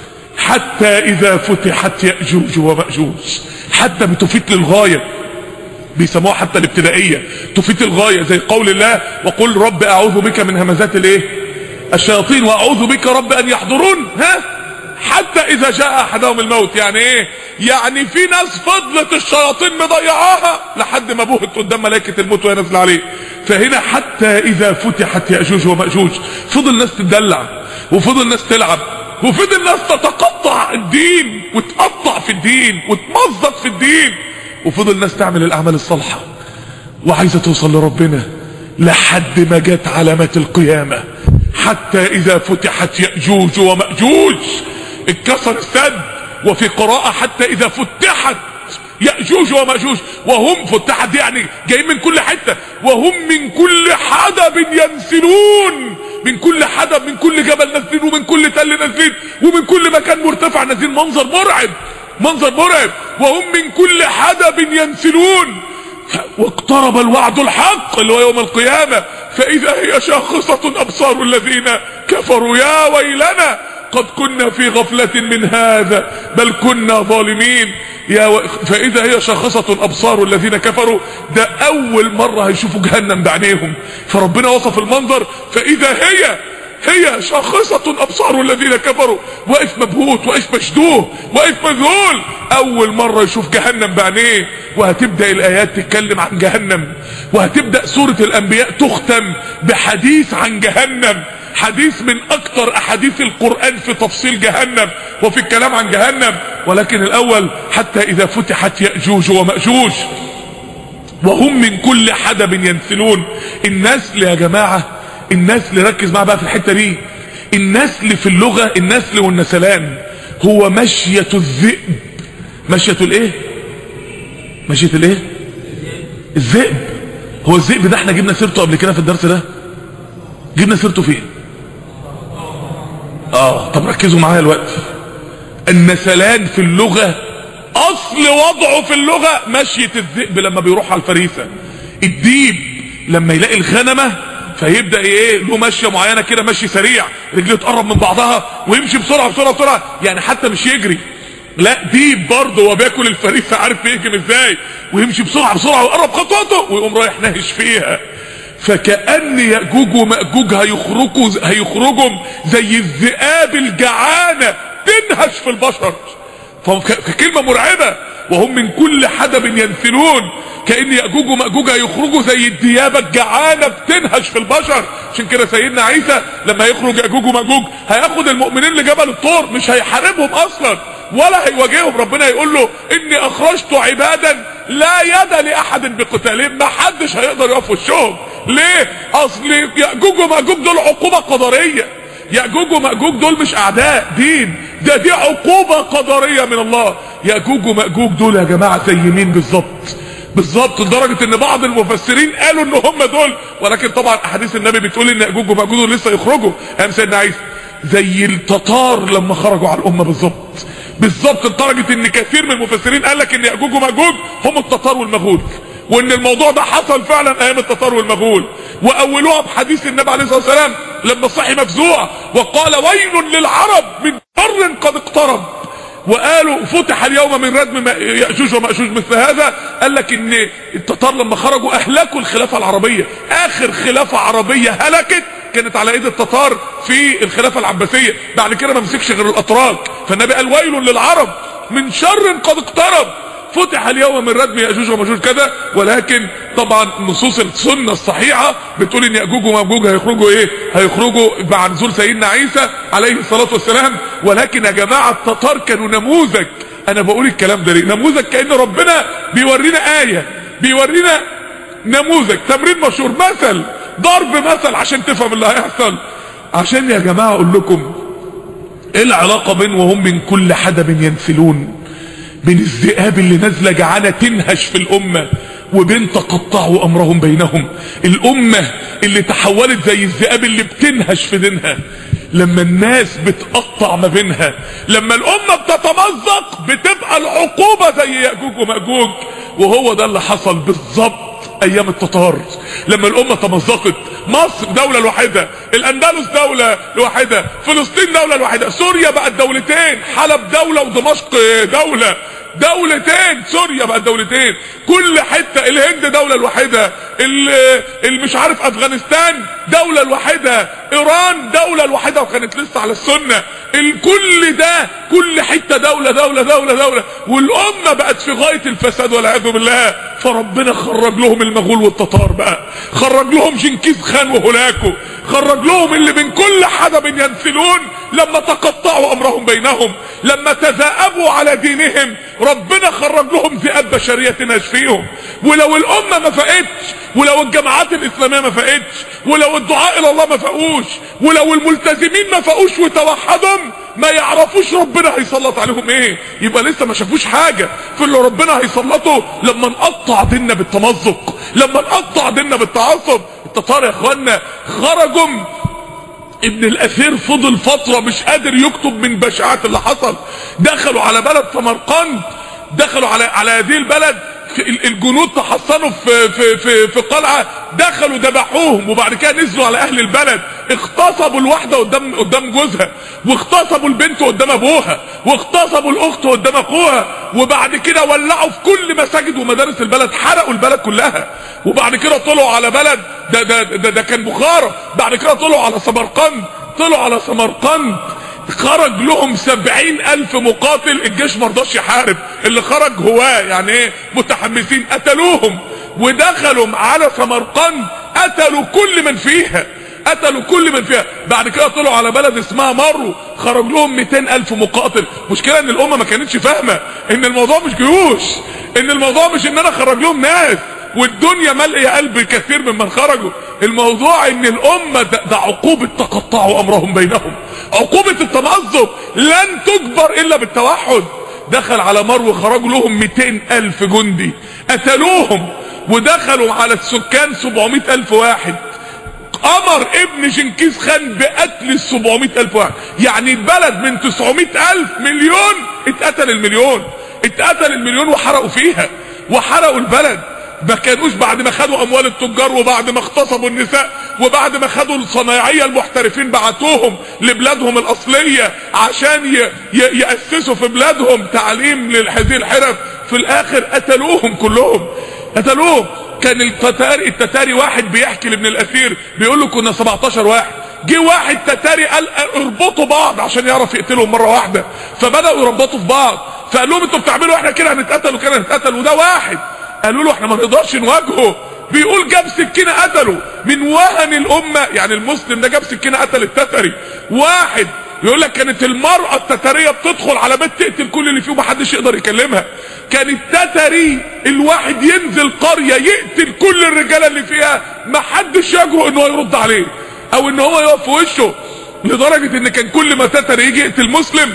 حتى اذا فتحت يأجوج ومأجوج، حتى بتفيد للغايه، بيسموها حتى الابتدائيه تفيد الغايه، زي قول الله وقل رب اعوذ بك من همزات الايه الشياطين واعوذ بك رب ان يحضرون. ها حتى اذا جاء احدهم الموت، يعني ايه؟ يعني في ناس فضلت الشياطين مضيعاها لحد ما بوهت قدام ملائكه الموت وهي نازله عليه. فهنا حتى اذا فتحت يأجوج ومأجوج، فضل الناس تدلع وفضل الناس تلعب وفضل الناس تتقطع الدين وتقطع في الدين وتمزق في الدين، وفضل الناس تعمل الاعمال الصالحه وعايزه توصل لربنا، لحد ما جت علامات القيامه. حتى اذا فتحت يأجوج ومأجوج، اتكسر السد. وفي قراءه حتى اذا فتحت يأجوج ومأجوج، وهم فتحت دي يعني جايين من كل حته، وهم من كل حدب ينسلون، من كل حدب، من كل جبل نازلين، ومن كل تل نازلين، ومن كل مكان مرتفع نازلين. منظر مرعب، منظر مرعب. وهم من كل حدب ينسلون. واقترب الوعد الحق اللي هو يوم القيامه، فاذا هي شاخصه ابصار الذين كفروا يا ويلنا قد كنا في غفله من هذا بل كنا ظالمين. يا و... فاذا هي شاخصه ابصار الذين كفروا، ده اول مره هيشوفوا جهنم بعينيهم. فربنا وصف المنظر فاذا هي هي شاخصة ابصار الذين كفروا، واقف مبهوت، واقف مشدوه، واقف مذهول، اول مرة يشوف جهنم بعينيه. وهتبدأ الايات تتكلم عن جهنم، وهتبدأ سورة الانبياء تختم بحديث عن جهنم، حديث من اكتر احاديث القرآن في تفصيل جهنم وفي الكلام عن جهنم. ولكن الاول حتى اذا فتحت يأجوج ومأجوج وهم من كل حدب ينسلون. النسل يا جماعة، النسل ركز معاه بقى في الحته دي. النسل في اللغه، النسل والنسلان هو مشيه الذئب. مشيه الايه؟ مشيه الايه؟ الذئب. هو الذئب ده احنا جبنا سيرته قبل كده في الدرس ده؟ جبنا سيرته فين؟ اه طب ركزوا معايا دلوقتي. النسلان في اللغه اصل وضعه في اللغه مشيه الذئب لما بيروح على الفريسه. الديب لما يلاقي الغنمه فيبدأ ايه له ماشية معينة كده، ماشي سريع، رجليه تقرب من بعضها ويمشي بسرعة بسرعة بسرعة، يعني حتى مش يجري، لا ديب برضه هو بياكل الفريسة عارف يهجم ازاي، ويمشي بسرعة بسرعة ويقرب خطوته ويقوم رايح ناهش فيها. فكأن يأجوج ومأجوج هيخرجوا هيخرجوا زي الذئاب الجعانة تنهش في البشر. فكلمة مرعبة. وهم من كل حدب ينسلون، كأن يأجوج ومأجوج هيخرجوا زي الديابة الجعانة بتنهش في البشر. عشان كده سيدنا عيسى لما يخرج يأجوج ومأجوج هياخد المؤمنين لجبل الطور، مش هيحاربهم اصلا ولا هيواجههم. ربنا يقول له اني اخرجت عبادا لا يد لاحد بقتالهم، ما حدش هيقدر يقف وشهم. ليه؟ اصل يأجوج ومأجوج دول عقوبة قدرية. يأجوج ومأجوج دول مش اعداء دين، ده دي عقوبة قدرية من الله. يأجوج ومأجوج دول يا جماعة زي مين بالظبط؟ بالظبط لدرجة ان بعض المفسرين قالوا ان هم دول، ولكن طبعا احاديث النبي بتقول ان يأجوج ومأجوج دول لسه يخرجوا ايام سيدنا عيسى، زي التتار لما خرجوا على الامة بالظبط. بالظبط لدرجة ان كثير من المفسرين قال لك ان يأجوج ومأجوج هم التتار والمغول، وان الموضوع ده حصل فعلا ايام التتار والمغول. واولوها بحديث النبي عليه الصلاه والسلام لما صحي مفزوع وقال ويل للعرب من شر قد اقترب، وقالوا فتح اليوم من ردم يأجوج ومأجوج مثل هذا. قال لك ان التتار لما خرجوا اهلكوا الخلافه العربيه، اخر خلافه عربيه هلكت كانت على ايد التتار في الخلافه العباسيه، بعد كده ما مسكش غير الاتراك. فالنبي قال ويل للعرب من شر قد اقترب. فتح اليوم من ردم ياجوج وماجوج كذا، ولكن طبعا نصوص السنه الصحيحه بتقول ان ياجوج وماجوج هيخرجوا ايه؟ هيخرجوا مع نزول سيدنا عيسى عليه الصلاه والسلام. ولكن يا جماعه التتار كانوا نموذج. انا بقول الكلام ده ليه؟ نموذج كأن ربنا بيورينا آية، بيورينا نموذج، تمرين مشهور، مثل، ضرب مثل عشان تفهم اللي هيحصل. عشان يا جماعة اقول لكم ايه العلاقة بين وهم من كل حدب ينسلون، بين الذئاب اللي نازلة جعانة تنهش في الامة، وبين تقطعوا امرهم بينهم، الامة اللي تحولت زي الذئاب اللي بتنهش في دينها. لما الناس بتقطع ما بينها، لما الامة بتتمزق، بتبقى العقوبة زي يأجوج ومأجوج. وهو ده اللي حصل بالظبط ايام التتار. لما الامة تمزقت، مصر دولة الواحدة، الاندلس دولة الواحدة، فلسطين دولة الواحدة، سوريا بقت دولتين، حلب دولة ودمشق دولة، دولتين، سوريا بقت دولتين، كل حتة، الهند دولة الواحدة، اللي مش عارف افغانستان دولة الواحدة، ايران دولة الواحدة وكانت لسه على السنة، الكل ده كل حتة دولة دولة دولة دولة، والامة بقت في غاية الفساد والعياذ بالله. فربنا خرج لهم المغول والتتار بقى، خرج لهم جنكيز خان وهولاكو، خرج لهم اللي من كل حدب ينسلون. لما تقطعوا امرهم بينهم، لما تذائبوا على دينهم، ربنا خرج لهم ذئاب بشرية تنهش فيهم. ولو الامة ما فاقتش، ولو الجماعات الاسلامية ما فاقتش، ولو الدعاء الى الله ما فاقوش، ولو الملتزمين ما فاقوش وتوحدهم، ما يعرفوش ربنا هيسلط عليهم ايه. يبقى لسه ما شافوش حاجة في اللي ربنا هيسلطه لما نقطع ديننا بالتمزق، لما نقطع ديننا بالتعصب. التتار يا اخوانا خرجوا، ابن الاثير فضل فترة مش قادر يكتب من بشاعات اللي حصل. دخلوا على بلد سمرقند، دخلوا على على هذه البلد، الجنود تحصنوا في في في في قلعه، دخلوا ذبحوهم، وبعد كده نزلوا على اهل البلد، اغتصبوا الواحده قدام قدام جوزها، واغتصبوا البنت قدام ابوها، واغتصبوا الاخت قدام اخوها، وبعد كده ولعوا في كل مساجد ومدارس البلد، حرقوا البلد كلها. وبعد كده طلعوا على بلد ده ده ده, ده كان بخارى، بعد كده طلعوا على سمرقند، طلعوا على سمرقند خرج لهم سبعين الف مقاتل، الجيش مرضاش يحارب، اللي خرج هواه يعني ايه متحمسين، قتلوهم ودخلوا على سمرقند، قتلوا كل من فيها، قتلوا كل من فيها. بعد كده طلعوا على بلد اسمها مرو، خرج لهم مئتين الف مقاتل. مشكلة ان الامة ما كانتش فاهمة ان الموضوع مش جيوش، ان الموضوع مش ان انا خرج لهم ناس والدنيا ملئ قلب كثير ممن خرجوا. الموضوع ان الامة ده, ده عقوبة تقطعوا امرهم بينهم، عقوبة التمزق لن تجبر الا بالتوحد. دخل على مرو خرجوا لهم مئتين الف جندي، قتلوهم، ودخلوا على السكان سبعمائة الف واحد. امر ابن جنكيز خان بقتل السبعمائة الف واحد، يعني البلد من تسعمائة الف مليون اتقتل المليون، اتقتل المليون وحرقوا فيها، وحرقوا البلد. ما كانوش بعد ما خدوا اموال التجار، وبعد ما اغتصبوا النساء، وبعد ما خدوا الصنايعيه المحترفين بعتوهم لبلادهم الاصليه عشان ياسسوا في بلادهم تعليم لهذه الحرف، في الاخر قتلوهم كلهم، قتلوهم. كان التتاري التتاري واحد بيحكي لابن الاثير، بيقول له كنا سبعتاشر واحد، جه واحد تتاري قال اربطوا بعض عشان يعرف يقتلهم مره واحده، فبداوا يربطوا في بعض، فقال لهم انتوا بتعملوا احنا كده هنتقتل وكده هنتقتل، وده واحد. قالوا له احنا ما نقدرش نواجهه، بيقول جاب سكينه قتله من وهن الامه، يعني المسلم ده جاب سكينه قتل التتري واحد. يقول لك كانت المرأة التترية بتدخل على بيت تقتل كل اللي فيه ومحدش يقدر يكلمها. كان التتري الواحد ينزل قرية يقتل كل الرجالة اللي فيها، محدش يجرؤ انه يرد عليه او ان هو يقف في وشه، لدرجة ان كان كل ما تتري يجي يقتل مسلم،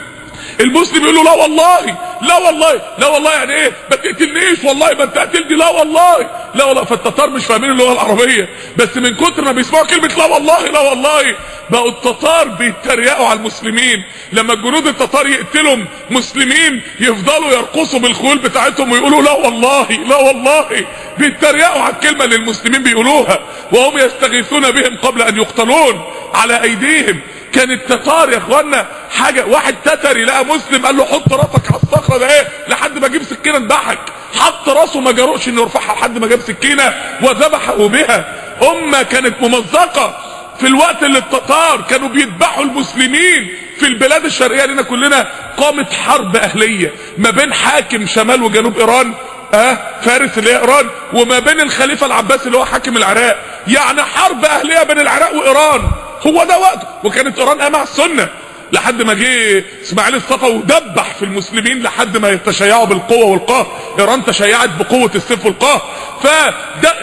المسلم يقول له لا والله لا والله لا والله، يعني ايه ما تقتلنيش والله ما انت قتلني، لا والله لا والله. فالتتار مش فاهمين اللغه العربيه، بس من كتر ما بيسمعوا كلمه لا والله لا والله بقوا التتار بيتريقوا على المسلمين. لما الجنود التتار يقتلوا مسلمين يفضلوا يرقصوا بالخيول بتاعتهم ويقولوا لا والله لا والله، بيتريقوا على الكلمه اللي المسلمين بيقولوها، وهم يستغيثون بهم قبل ان يقتلون على ايديهم. كان التتار يا اخوانا حاجة، واحد تتري لقى مسلم قال له حط راسك على الصخرة ده ايه لحد ما اجيب سكينة اذبحك، حط راسه ما جرؤش انه يرفعها لحد ما جاب سكينة وذبحه بها. امة كانت ممزقة في الوقت اللي التتار كانوا بيذبحوا المسلمين في البلاد الشرقيه لنا كلنا قامت حرب اهليه ما بين حاكم شمال وجنوب ايران، اه فارس اللي هي ايران، وما بين الخليفه العباسي اللي هو حاكم العراق. يعني حرب اهليه بين العراق وايران، هو ده وقته. وكانت ايران قايمه على السنه لحد ما جه اسماعيل الصفوي ودبح في المسلمين لحد ما يتشيعوا بالقوه والقهر. ايران تشيعت بقوه السيف والقهر. فده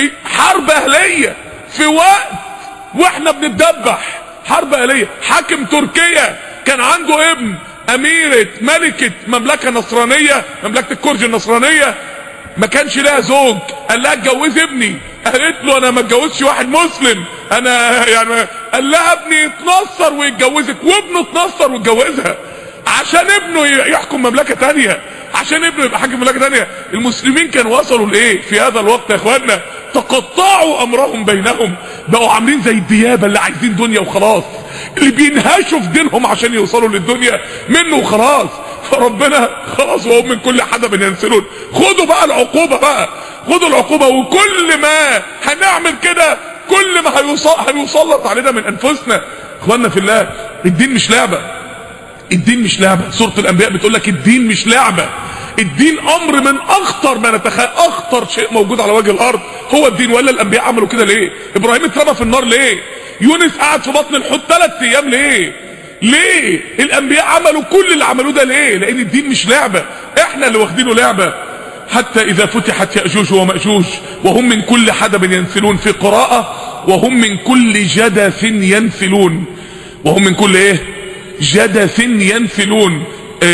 حرب اهليه في وقت واحنا بنتدبح. حرب اهليه. حاكم تركيا كان عنده ابن اميره ملكه مملكه نصرانيه، مملكه الكرج النصرانيه، ما كانش لها زوج. قال لها اتجوزي ابني. قالت له انا ما اتجوزش واحد مسلم، انا يعني. قال لها ابني يتنصر ويتجوزك، وابنه اتنصر واتجوزها عشان ابنه يحكم مملكه ثانيه، عشان ابنه يبقى حاكم مملكه ثانيه. المسلمين كانوا وصلوا لايه في هذا الوقت يا اخوانا؟ تقطعوا امرهم بينهم، بقوا عاملين زي الديابه اللي عايزين دنيا وخلاص، اللي بينهشوا في دينهم عشان يوصلوا للدنيا منه وخلاص. فربنا خلاص وهم من كل حدب ينسلون. خدوا بقى العقوبه بقى، خدوا العقوبه. وكل ما هنعمل كده كل ما هيوصل هيسلط علينا من انفسنا. اخوانا في الله، الدين مش لعبه، الدين مش لعبه. سوره الانبياء بتقول لك الدين مش لعبه، الدين امر من اخطر ما نتخيل. اخطر شيء موجود على وجه الارض هو الدين. ولا الانبياء عملوا كده ليه؟ ابراهيم اترمى في النار ليه؟ يونس قعد في بطن الحوت ثلاث ايام ليه؟ ليه؟ الانبياء عملوا كل اللي عملوه ده ليه؟ لان الدين مش لعبه، احنا اللي واخدينه لعبه. حتى اذا فتحت ياجوج وماجوج وهم من كل حدب ينسلون. في قراءه وهم من كل جدث ينسلون. وهم من كل ايه؟ جدث ينسلون.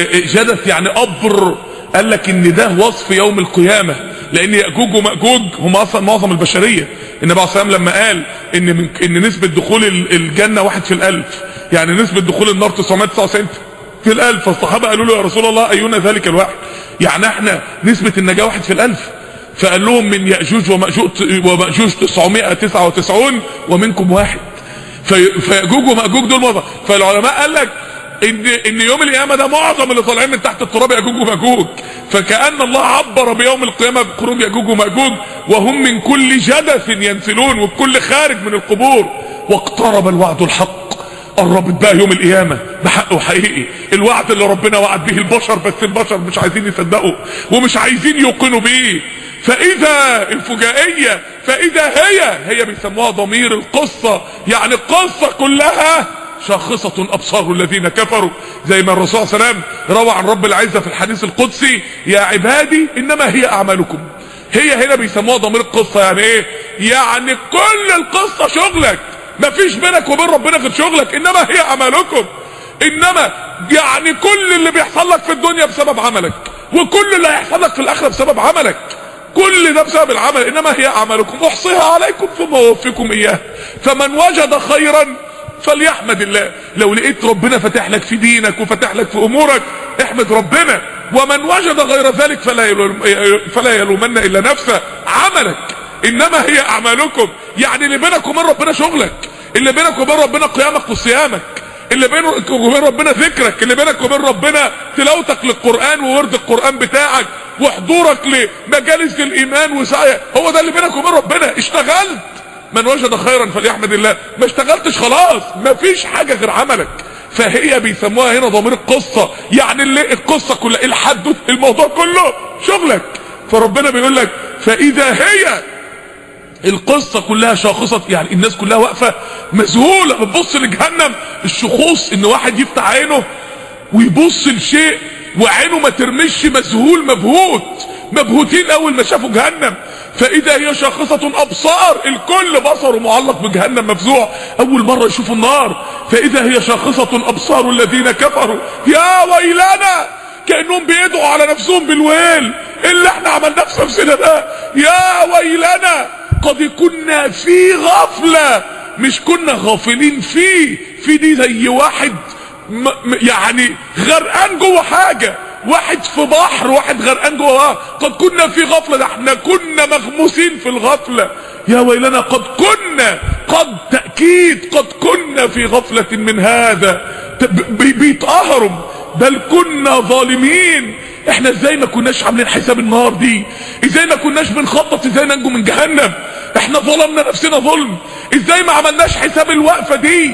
جدث يعني قبر. قال لك ان ده وصف يوم القيامه، لان ياجوج وماجوج هم اصلا معظم البشريه. النبي عليه الصلاه والسلام لما قال ان من ان نسبه دخول الجنه واحد في الالف، يعني نسبه دخول النار تسعمائة وتسعة وتسعين في الالف. فالصحابه قالوا له يا رسول الله اينا ذلك الواحد؟ يعني احنا نسبه النجاه واحد في الالف. فقال لهم من ياجوج وماجوج وماجوج تسعمائة وتسعة وتسعين ومنكم واحد. فياجوج وماجوج دول معظم. فالعلماء قال لك ان ان يوم القيامه ده معظم اللي طالعين من تحت التراب ياجوج وماجوج. فكأن الله عبر بيوم القيامه بقرون ياجوج وماجوج وهم من كل جدث ينسلون، والكل خارج من القبور. واقترب الوعد الحق. قربت بقى يوم القيامه بحق وحقيقي، الوعد اللي ربنا وعد به البشر، بس البشر مش عايزين يصدقوا ومش عايزين يوقنوا بيه. فاذا الفجائيه، فاذا هي هي بيسموها ضمير القصه، يعني القصه كلها شاخصة أبصار الذين كفروا. زي ما الرسول صلى الله عليه وسلم روى عن رب العزة في الحديث القدسي يا عبادي إنما هي أعمالكم. هي هنا بيسموها ضمير القصة. يعني إيه؟ يعني كل القصة شغلك، مفيش بينك وبين ربنا غير شغلك. إنما هي أعمالكم، إنما يعني كل اللي بيحصل لك في الدنيا بسبب عملك، وكل اللي هيحصل لك في الآخرة بسبب عملك. كل ده بسبب العمل. إنما هي أعمالكم أحصيها عليكم ثم أوفيكم إياه فمن وجد خيرا فليحمد الله. لو لقيت ربنا فتح لك في دينك وفتح لك في امورك احمد ربنا. ومن وجد غير ذلك فلا يلوم فلا يلومن الا نفسه. عملك انما هي اعمالكم، يعني اللي بينك وبين ربنا شغلك، اللي بينك وبين ربنا قيامك وصيامك، اللي بينك وبين ربنا ذكرك، اللي بينك وبين ربنا تلاوتك للقران وورد القران بتاعك وحضورك لمجالس الايمان وسعيك. هو ده اللي بينك وبين ربنا. اشتغلت من وجد خيرا فليحمد الله، ما اشتغلتش خلاص مفيش حاجه غير عملك. فهي بيسموها هنا ضمير القصه، يعني اللي القصه كلها الحدث الموضوع كله شغلك. فربنا بيقول لك فاذا هي القصه كلها شاخصه، يعني الناس كلها واقفه مذهوله بتبص لجهنم. الشخوص ان واحد يفتح عينه ويبص لشيء وعينه ما ترمش، مذهول مبهوت، مبهوتين اول ما شافوا جهنم. فاذا هي شاخصة ابصار، الكل بصره معلق بجهنم مفزوع اول مرة يشوفوا النار. فاذا هي شاخصة ابصار الذين كفروا يا ويلنا، كأنهم بيدعوا على نفسهم بالويل اللي احنا عملناه في نفسنا ده. يا ويلنا قد كنا في غفلة، مش كنا غافلين فيه. في دي زي واحد يعني غرقان جوه حاجة، واحد في بحر، واحد غرقان جوه. قد كنا في غفلة، ده احنا كنا مغموسين في الغفلة. يا ويلنا قد كنا، قد تأكيد، قد كنا في غفلة من هذا. بيتقهروا بل كنا ظالمين. احنا ازاي ما كناش عاملين حساب النار دي؟ ازاي ما كناش بنخطط ازاي ننجو من جهنم؟ احنا ظلمنا نفسنا ظلم. ازاي ما عملناش حساب الوقفة دي؟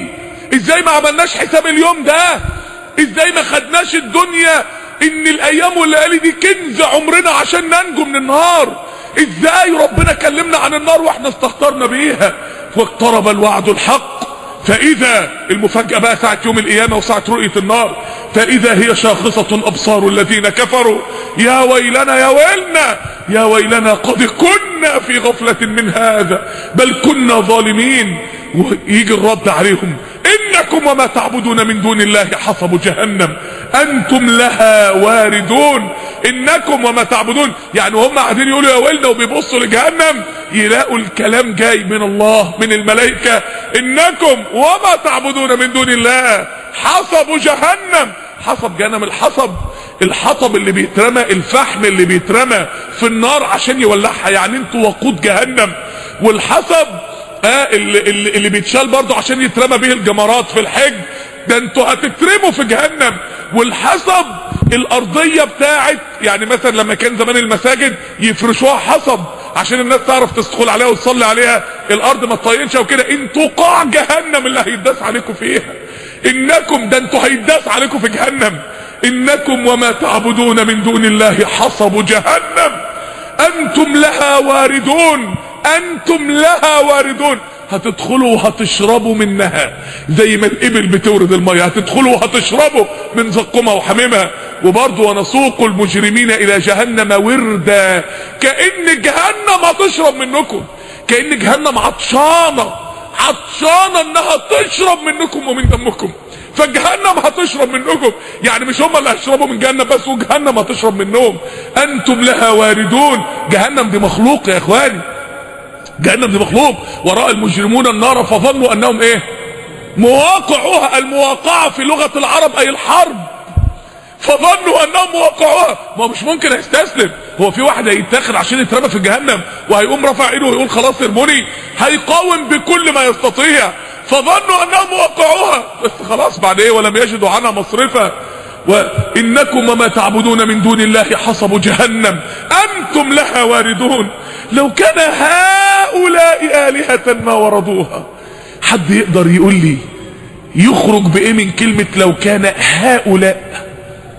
ازاي ما عملناش حساب اليوم ده؟ ازاي ما خدناش الدنيا ان الايام والليالي دي كنز عمرنا عشان ننجو من النار؟ ازاي ربنا كلمنا عن النار واحنا استهترنا بيها؟ واقترب الوعد الحق فاذا، المفاجأة بقى ساعة يوم القيامة وساعة رؤية النار، فاذا هي شاخصة ابصار الذين كفروا يا ويلنا يا ويلنا يا ويلنا قد كنا في غفلة من هذا بل كنا ظالمين. ويجي الرد عليهم انكم وما تعبدون من دون الله حصب جهنم انتم لها واردون. انكم وما تعبدون، يعني هم قاعدين يقولوا يا ويلنا وبيبصوا لجهنم، يلاقوا الكلام جاي من الله من الملائكة، انكم وما تعبدون من دون الله حصب جهنم. حصب جهنم، الحصب الحطب اللي بيترمى، الفحم اللي بيترمى في النار عشان يولعها، يعني انتوا وقود جهنم. والحصب اه اللي, اللي, اللي بيتشال برضه عشان يترمى به الجمرات في الحج، ده انتوا هتترموا في جهنم. والحصب الارضية بتاعت، يعني مثلا لما كان زمان المساجد يفرشوها حصب عشان الناس تعرف تدخل عليها وتصلي عليها، الارض ما تطينش وكده، انتوا قاع جهنم اللي هيداس عليكم فيها. انكم، ده انتوا هيداس عليكم في جهنم. انكم وما تعبدون من دون الله حصب جهنم انتم لها واردون. انتم لها واردون، هتدخلوا وهتشربوا منها زي ما الابل بتورد المية، هتدخلوا وهتشربوا من زقمها وحميمها. وبرضه ونسوق المجرمين الى جهنم وردا، كأن جهنم هتشرب منكم، كأن جهنم عطشانة عطشانة انها تشرب منكم ومن دمكم. فجهنم هتشرب منكم، يعني مش هم اللي هيشربوا من جهنم بس، وجهنم هتشرب منهم. انتم لها واردون. جهنم دي مخلوق يا اخواني، جهنم دي مخلوق. وراء المجرمون النار فظنوا انهم ايه؟ مواقعوها. المواقعة في لغة العرب اي الحرب، فظنوا انهم مواقعوها. ما مش ممكن هيستسلم، هو في واحد هيتاخد عشان يترمى في جهنم وهيقوم رفع ايده ويقول خلاص ارموني؟ هيقاوم بكل ما يستطيع. فظنوا انهم مواقعوها، بس خلاص بعد ايه؟ ولم يجدوا عنها مصرفا. وانكم وما تعبدون من دون الله حصب جهنم انتم لها واردون. لو كان هؤلاء آلهة ما وردوها. حد يقدر يقول لي يخرج بايه من كلمة لو كان هؤلاء؟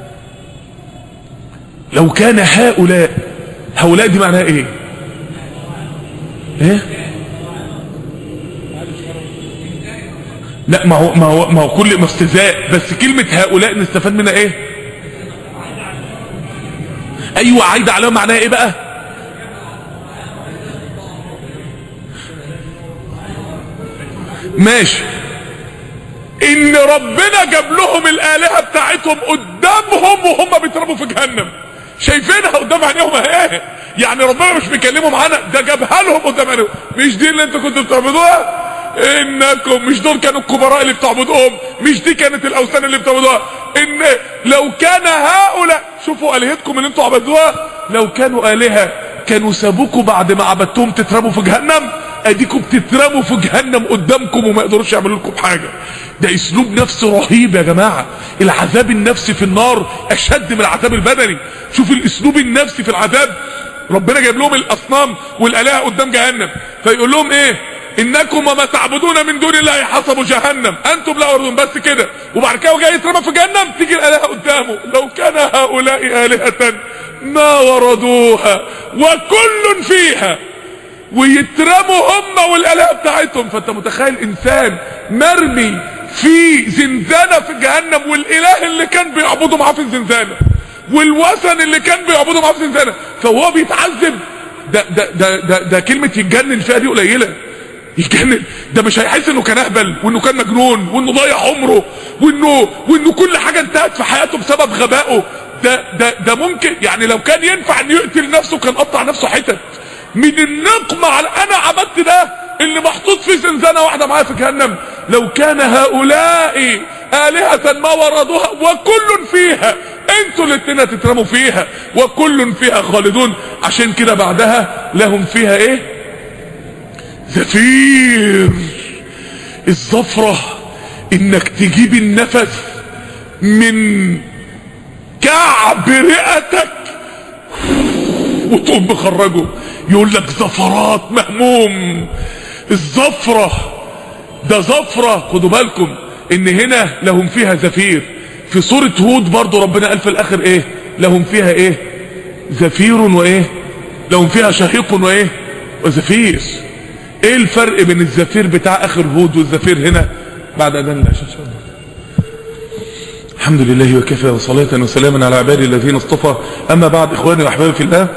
لو كان هؤلاء، هؤلاء دي معناها ايه؟ ايه؟ لا، ما هو ما هو ما هو كل استهزاء، بس كلمة هؤلاء نستفاد منها ايه؟ ايوه، عايدة عليهم معناها ايه بقى؟ ماشي، ان ربنا جاب لهم الالهة بتاعتهم قدامهم وهم بيترموا في جهنم، شايفينها قدام عينيهم اهي. يعني ربنا مش بيكلمهم عنها، ده جابها لهم قدام عينيهم. مش دي اللي انتوا كنتوا بتعبدوها؟ انكم، مش دول كانوا الكبراء اللي بتعبدوهم؟ مش دي كانت الاوثان اللي بتعبدوها؟ ان لو كان هؤلاء، شوفوا الهتكم اللي انتوا عبدوها، لو كانوا الهة كانوا سابوكوا بعد ما عبدتهم تترموا في جهنم. اديكم بتترموا في جهنم قدامكم وما يقدروش يعملوا لكم حاجه. ده اسلوب نفسي رهيب يا جماعه. العذاب النفسي في النار اشد من العذاب البدني. شوف الاسلوب النفسي في العذاب. ربنا جايب لهم الاصنام والالهه قدام جهنم، فيقول لهم ايه؟ انكم وما تعبدون من دون الله حصب جهنم انتم لا واردون، بس كده. وبعد كده جاي يترمى في جهنم، تيجي الالهه قدامه، لو كان هؤلاء الهه ما وردوها وكل فيها، ويترموا هم والالهه بتاعتهم. فانت متخيل انسان مرمي في زنزانه في جهنم، والاله اللي كان بيعبده معاه في الزنزانه، والوثن اللي كان بيعبده معاه في الزنزانه، فهو بيتعذب. ده ده ده ده, ده كلمه يتجنن فيها دي قليله. يتجنن ده مش هيحس انه كان اهبل وانه كان مجنون وانه ضيع عمره وانه وانه كل حاجه انتهت في حياته بسبب غبائه. ده ده ده ممكن، يعني لو كان ينفع انه يقتل نفسه كان قطع نفسه حتت من النقمه على انا عبدت ده اللي محطوط في زنزانه واحده معايا في جهنم. لو كان هؤلاء آلهة ما وردوها وكل فيها، انتوا الاتنين هتترموا فيها وكل فيها خالدون. عشان كده بعدها لهم فيها ايه؟ زفير. الزفرة انك تجيب النفس من كعب رئتك وتقوم بخرجه، يقول لك زفرات مهموم. الزفرة ده زفرة، خدوا بالكم، ان هنا لهم فيها زفير. في سورة هود برضو ربنا قال في الاخر ايه؟ لهم فيها ايه؟ زفير وايه؟ لهم فيها شهيق وايه؟ وزفير. ايه الفرق بين الزفير بتاع اخر هود والزفير هنا؟ بعد اذان العشاء ان شاء الله. الحمد لله وكفى وصلاة وسلاما على عبادي الذين اصطفى. اما بعد اخواني واحبابي في الله،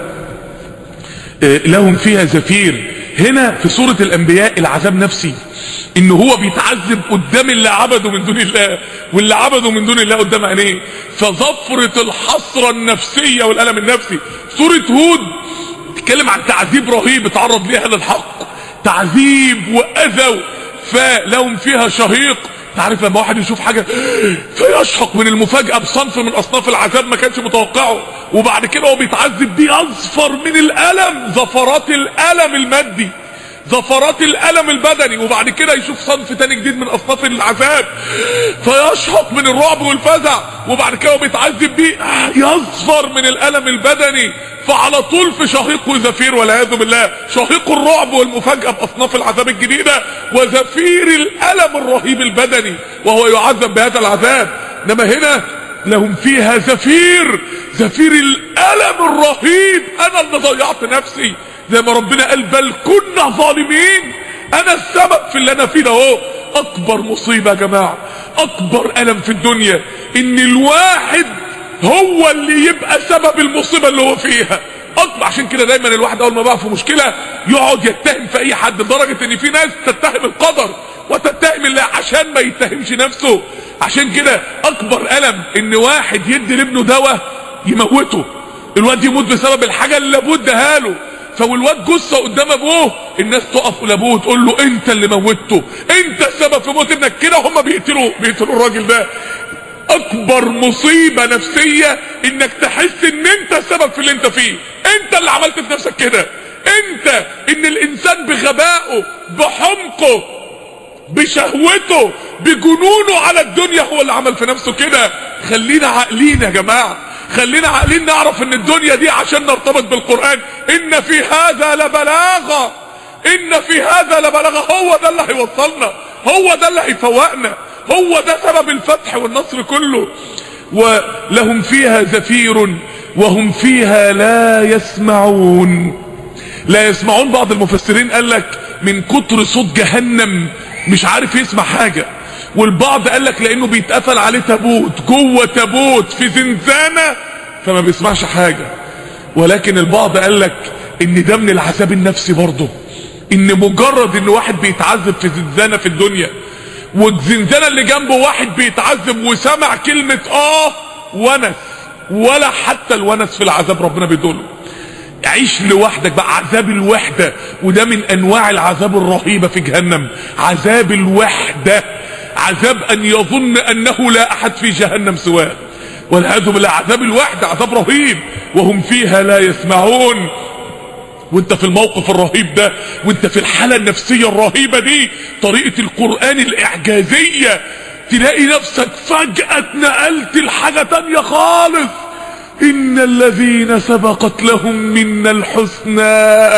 لهم فيها زفير. هنا في سورة الانبياء العذاب نفسي، ان هو بيتعذب قدام اللي عبده من دون الله، واللي عبده من دون الله قدام عينيه. فظفرة الحسرة النفسية والألم النفسي. سورة هود تتكلم عن تعذيب رهيب اتعرض ليه اهل الحق، تعذيب واذى. فلهم فيها شهيق. تعرف لما واحد يشوف حاجة فيشحق من المفاجأة بصنف من اصناف العذاب ما كانش متوقعه، وبعد كده هو بيتعذب بيصفر من الألم، زفرات الألم المادي، زفرات الألم البدني، وبعد كده يشوف صنف تاني جديد من اصناف العذاب فيشحق من الرعب والفزع، وبعد كده هو بيتعذب بيه يصفر من الألم البدني. فعلى طول في شهيق وزفير والعياذ بالله، شهيق الرعب والمفاجأة باصناف العذاب الجديدة، وزفير الألم الرهيب البدني وهو يعذب بهذا العذاب. انما هنا لهم فيها زفير، زفير الألم الرهيب. انا اللي ضيعت نفسي، زي ما ربنا قال بل كنا ظالمين، انا السبب في اللي انا فيه ده. اهو اكبر مصيبة يا جماعة، اكبر ألم في الدنيا ان الواحد هو اللي يبقى سبب المصيبة اللي هو فيها. اكبر. عشان كده دايما الواحد اول ما بقى في مشكلة يقعد يتهم في اي حد، لدرجة ان في ناس تتهم القدر وتتهم الله عشان ما يتهمش نفسه. عشان كده اكبر ألم ان واحد يدي لابنه دواء يموته، الواد يموت بسبب الحاجة اللي ابوه اداها له. فالواد جثه قدام ابوه، الناس تقف لابوه تقول له انت اللي موتته، انت السبب في موت ابنك. كده هم بيقتلوا بيقتلوا الراجل ده. اكبر مصيبة نفسية انك تحس ان انت السبب في اللي انت فيه، انت اللي عملت في نفسك كده، انت. ان الانسان بغبائه بحمقه بشهوته بجنونه على الدنيا هو اللي عمل في نفسه كده. خلينا عاقلين يا جماعة، خلينا عاقلين نعرف ان الدنيا دي عشان نرتبط بالقرآن. ان في هذا لبلاغة، ان في هذا لبلاغة. هو ده اللي هيوصلنا، هو ده اللي هيفوقنا، هو ده سبب الفتح والنصر كله. ولهم فيها زفير وهم فيها لا يسمعون. لا يسمعون، بعض المفسرين قال لك من كتر صوت جهنم مش عارف يسمع حاجة، والبعض قال لك لانه بيتقفل عليه تابوت جوه تابوت في زنزانة فما بيسمعش حاجة. ولكن البعض قال لك ان ده من العذاب النفسي برضه، ان مجرد ان واحد بيتعذب في زنزانة في الدنيا والزنزانة اللي جنبه واحد بيتعذب وسمع كلمة اه ونس، ولا حتى الونس في العذاب ربنا بيدوله. عيش لوحدك بقى، عذاب الوحدة، وده من انواع العذاب الرهيبة في جهنم، عذاب الوحدة، عذاب ان يظن انه لا احد في جهنم سواه والعياذ بالله. عذاب الوحدة عذاب رهيب. وهم فيها لا يسمعون. وانت في الموقف الرهيب ده، وانت في الحالة النفسية الرهيبة دي، طريقة القرآن الاعجازية تلاقي نفسك فجأة اتنقلت لحاجة تانية خالص. ان الذين سبقت لهم منا الحسنى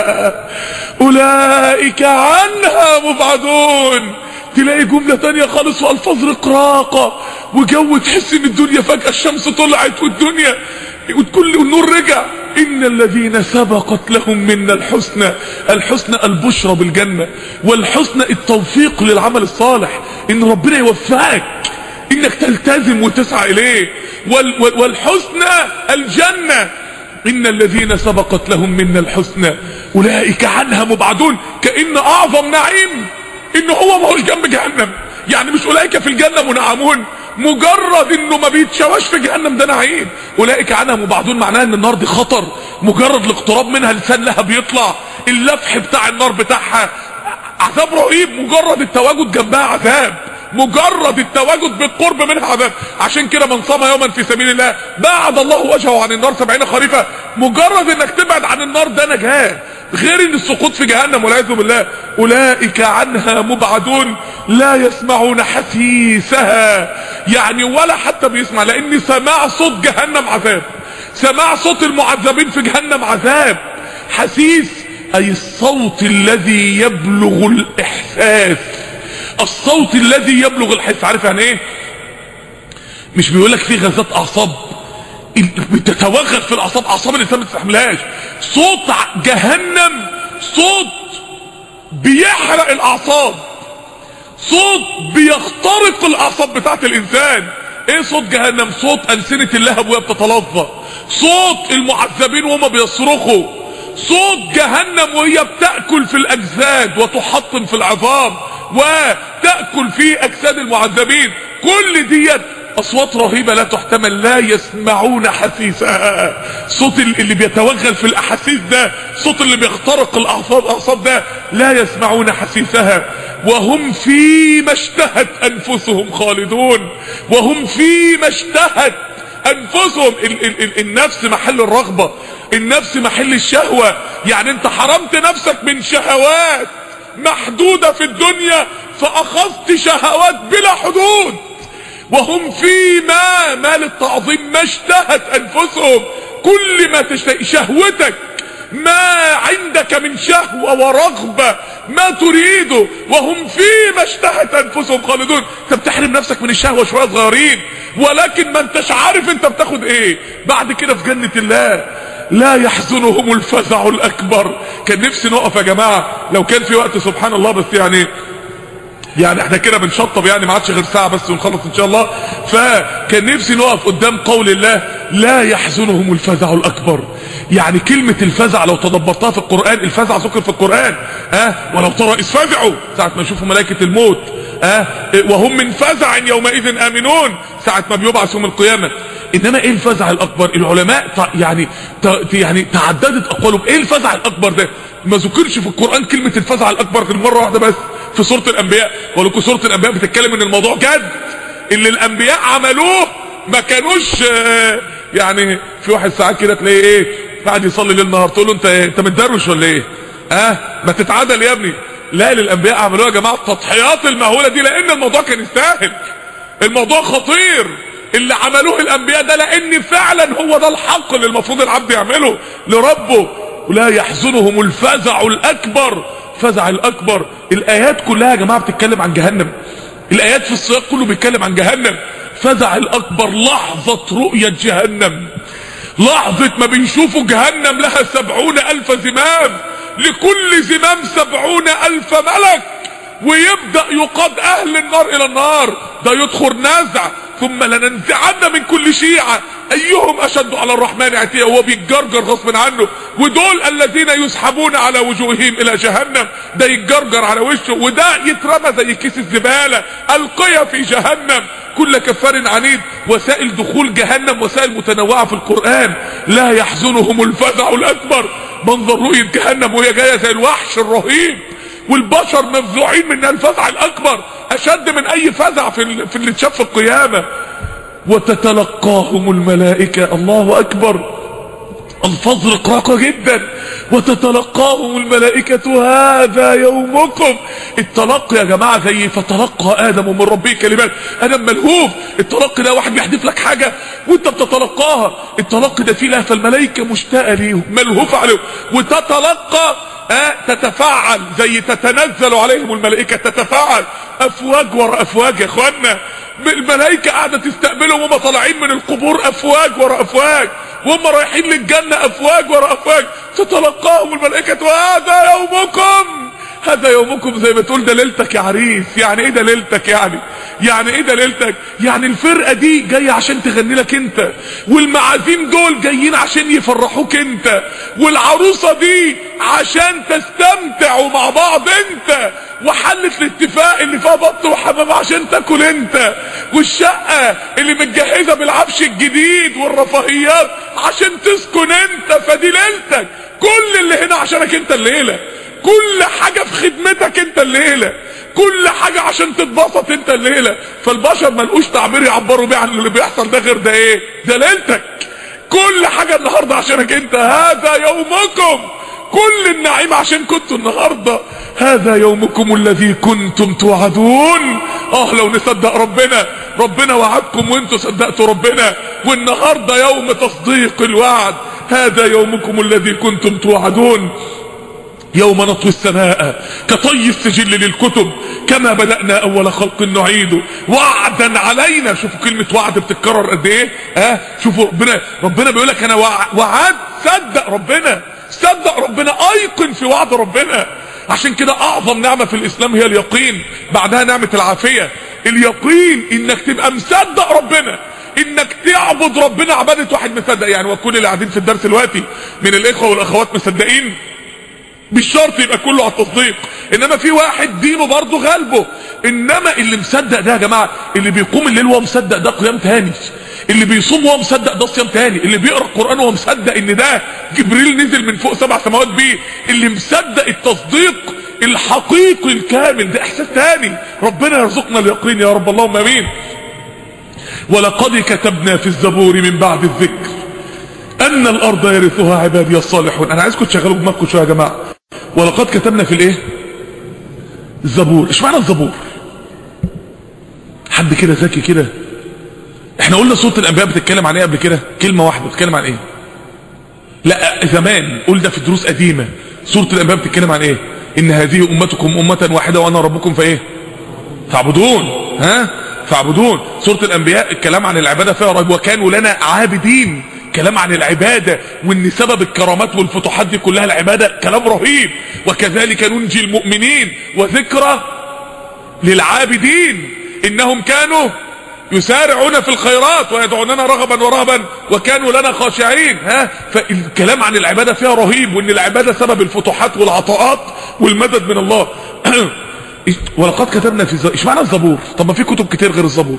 اولئك عنها مبعدون. تلاقي جملة تانية خالص والفاظ رقراقة وجو، تحس ان الدنيا فجأة الشمس طلعت والدنيا وكل النور رجع. ان الذين سبقت لهم منا الحسنى، الحسنى البشرى بالجنة، والحسنى التوفيق للعمل الصالح، ان ربنا يوفقك انك تلتزم وتسعى اليه، والحسنى الجنة. ان الذين سبقت لهم منا الحسنى اولئك عنها مبعدون. كأن اعظم نعيم ان هو ما هوش جنب جهنم، يعني مش اولئك في الجنة منعمون، مجرد انه ما بيتشواش في جهنم ده نعيم. اولئك عنها مبعدون معناها ان النار دي خطر، مجرد الاقتراب منها لسان لها بيطلع، اللفح بتاع النار بتاعها عذاب رهيب، مجرد التواجد جنبها عذاب، مجرد التواجد بالقرب منها عذاب. عشان كده من صام يوما في سبيل الله بعد الله وجهه عن النار سبعين خريفا. مجرد انك تبعد عن النار ده نجاة، غير ان السقوط في جهنم والعياذ بالله. اولئك عنها مبعدون لا يسمعون حسيسها، يعني ولا حتى بيسمع، لان سماع صوت جهنم عذاب، سماع صوت المعذبين في جهنم عذاب. حسيس اي الصوت الذي يبلغ الاحساس، الصوت الذي يبلغ الحس. عارف يعني ايه؟ مش بيقولك في غازات اعصاب بتتوغل في الاعصاب، اعصاب الانسان ما تستحملهاش. صوت جهنم صوت بيحرق الاعصاب، صوت بيخترق الاعصاب بتاعت الانسان. ايه صوت جهنم؟ صوت ألسنة اللهب وهي بتتلظى، صوت المعذبين وهم بيصرخوا، صوت جهنم وهي بتأكل في الاجساد وتحطم في العظام وتأكل في اجساد المعذبين. كل ديت اصوات رهيبة لا تحتمل، لا يسمعون حسيسها. صوت اللي بيتوغل في الاحاسيس ده، صوت اللي بيخترق الاعصاب الاعصاب ده، لا يسمعون حسيسها. وهم فيما اشتهت انفسهم خالدون، وهم فيما اشتهت انفسهم. ال ال ال النفس محل الرغبة، النفس محل الشهوة. يعني انت حرمت نفسك من شهوات محدودة في الدنيا فاخذت شهوات بلا حدود. وهم فيما مال التعظيم ما اشتهت انفسهم، كل ما تشتهي شهوتك، ما عندك من شهوة ورغبة ما تريده. وهم فيما اشتهت انفسهم خالدون. انت بتحرم نفسك من الشهوة شوية صغيرين، ولكن ما انتش عارف انت بتاخد ايه بعد كده في جنة الله. لا يحزنهم الفزع الاكبر. كان نفسي نقف يا جماعة لو كان في وقت، سبحان الله، بس يعني يعني احنا كده بنشطب، يعني ما عادش غير ساعة بس ونخلص ان شاء الله. فكان نفسي نقف قدام قول الله لا يحزنهم الفزع الاكبر. يعني كلمة الفزع لو تدبرتها في القرآن، الفزع ذكر في القرآن، اه ولو ترى اذ فزعوا ساعة ما يشوفوا ملائكة الموت، اه وهم من فزع يومئذ امنون ساعة ما بيبعث يوم القيامة. انما ايه الفزع الاكبر؟ العلماء يعني يعني تعددت اقوالهم. ايه الفزع الاكبر ده؟ ما ذكرش في القرآن كلمة الفزع الاكبر غير مرة واحدة بس في سورة الانبياء. ولكن سورة الانبياء بتتكلم ان الموضوع جد، اللي الانبياء عملوه ما كانوش اه يعني في واحد ساعات كده تلاقيه ايه قاعد يصلي ليل نهار، تقول له انت ايه انت متدرش ولا ايه؟ اه ما تتعدل يا ابني. لا، للانبياء عملوها يا جماعه التضحيات المهوله دي لان الموضوع كان يستاهل، الموضوع خطير اللي عملوه الانبياء ده، لان فعلا هو ده الحق اللي المفروض العبد يعمله لربه. ولا يحزنهم الفزع الاكبر. فزع الاكبر. الايات كلها يا جماعه بتتكلم عن جهنم، الايات في السياق كله بيتكلم عن جهنم. فزع الاكبر لحظة رؤية جهنم، لحظة ما بنشوفوا جهنم لها سبعون الف زمام، لكل زمام سبعون الف ملك، ويبدأ يقاد اهل النار الى النار. ده يدخل نزع ثم لننزعن من كل شيعة ايهم اشد على الرحمن عتيا، وهو بيتجرجر غصب عنه. ودول الذين يسحبون على وجوههم الى جهنم، ده يتجرجر على وشه، وده يترمى زي كيس الزبالة القيا في جهنم. كل كفار عنيد. وسائل دخول جهنم وسائل متنوعة في القرآن. لا يحزنهم الفزع الاكبر. منظر رؤية جهنم وهي جاية زي الوحش الرهيب، والبشر مفزوعين من الفزع الاكبر، اشد من اي فزع في, في اللي اتشاف في القيامة. وتتلقاهم الملائكة. الله اكبر، الفاظ رقراقة جدا. وتتلقاهم الملائكة هذا يومكم. التلقي يا جماعة زي فتلقى ادم من ربه كلمات. ادم ملهوف. التلقي ده واحد بيحدف لك حاجة وانت بتتلقاها. التلقي ده فيه لهفة، الملائكة مشتاقة ليهم ملهوفة عليهم. وتتلقى اه تتفاعل زي تتنزل عليهم الملائكة، تتفاعل افواج ورا افواج يا اخوانا. الملائكة قاعدة تستقبلهم وهم طالعين من القبور افواج ورا افواج، وهم رايحين للجنة افواج ورا افواج. تتلقاهم الملائكة وهذا يومكم. هذا يومكم زي ما تقول ده ليلتك يا عريس. يعني ايه ده ليلتك؟ يعني يعني ايه ده ليلتك؟ يعني الفرقة دي جاية عشان تغني لك انت، والمعازيم دول جايين عشان يفرحوك انت، والعروسة دي عشان تستمتعوا مع بعض انت، وحلة الاتفاق اللي فيها بط وحمام عشان تاكل انت، والشقة اللي متجهزة بالعفش الجديد والرفاهيات عشان تسكن انت. فدي ليلتك. كل اللي هنا عشانك انت الليلة، كل حاجة في خدمتك انت الليلة، كل حاجة عشان تتبسط انت الليلة. فالبشر ملقوش تعبير يعبروا بيه عن اللي بيحصل ده غير ده ايه؟ ده ليلتك. كل حاجة النهاردة عشانك انت. هذا يومكم. كل النعيم عشان كنتوا النهاردة. هذا يومكم الذي كنتم توعدون. اه لو نصدق ربنا، ربنا وعدكم وانتوا صدقتوا ربنا، والنهاردة يوم تصديق الوعد. هذا يومكم الذي كنتم توعدون. يوم نطوي السماء كطي السجل للكتب كما بدأنا اول خلق نعيده وعدا علينا. شوفوا كلمة وعد بتتكرر قد ايه. ها شوفوا ربنا ربنا بيقول لك انا وعد. صدق ربنا، صدق ربنا، ايقن في وعد ربنا. عشان كده اعظم نعمة في الاسلام هي اليقين، بعدها نعمة العافية. اليقين انك تبقى مصدق ربنا، انك تعبد ربنا عبادة واحد مصدق. يعني وكل اللي قاعدين في الدرس دلوقتي من الاخوة والاخوات مصدقين، مش شرط يبقى كله على التصديق، انما في واحد دينه برضه غالبه. انما اللي مصدق ده يا جماعه، اللي بيقوم الليل وهو مصدق ده قيام تاني، اللي بيصوم وهو مصدق ده صيام تاني، اللي بيقرا القران وهو مصدق ان ده جبريل نزل من فوق سبع سماوات بيه، اللي مصدق التصديق الحقيقي الكامل ده احساس تاني. ربنا يرزقنا اليقين يا رب، اللهم امين. ولقد كتبنا في الزبور من بعد الذكر ان الارض يرثها عبادي الصالحون. انا عايزكم تشغلوا دماغكم شويه يا جماعه. ولقد كتبنا في الايه؟ الزبور. ايش معنى الزبور؟ حد كده ذكي كده. احنا قلنا سوره الانبياء بتتكلم عن ايه قبل كده؟ كلمه واحده بتتكلم عن ايه؟ لا زمان قلنا في دروس قديمه سوره الانبياء بتتكلم عن ايه؟ ان هذه امتكم امه واحده وانا ربكم فايه؟ فاعبدون. ها فاعبدون. سوره الانبياء الكلام عن العباده فيها رهيب. وكانوا لنا عابدين، كلام عن العبادة وان سبب الكرامات والفتوحات دي كلها العبادة، كلام رهيب. وكذلك ننجي المؤمنين وذكرى للعابدين انهم كانوا يسارعون في الخيرات ويدعوننا رغبا ورهبا وكانوا لنا خاشعين. ها فالكلام عن العبادة فيها رهيب، وان العبادة سبب الفتوحات والعطاءات والمدد من الله. ولقد كتبنا في الزبور. ايش معنى الزبور؟ طب ما في كتب كتير غير الزبور.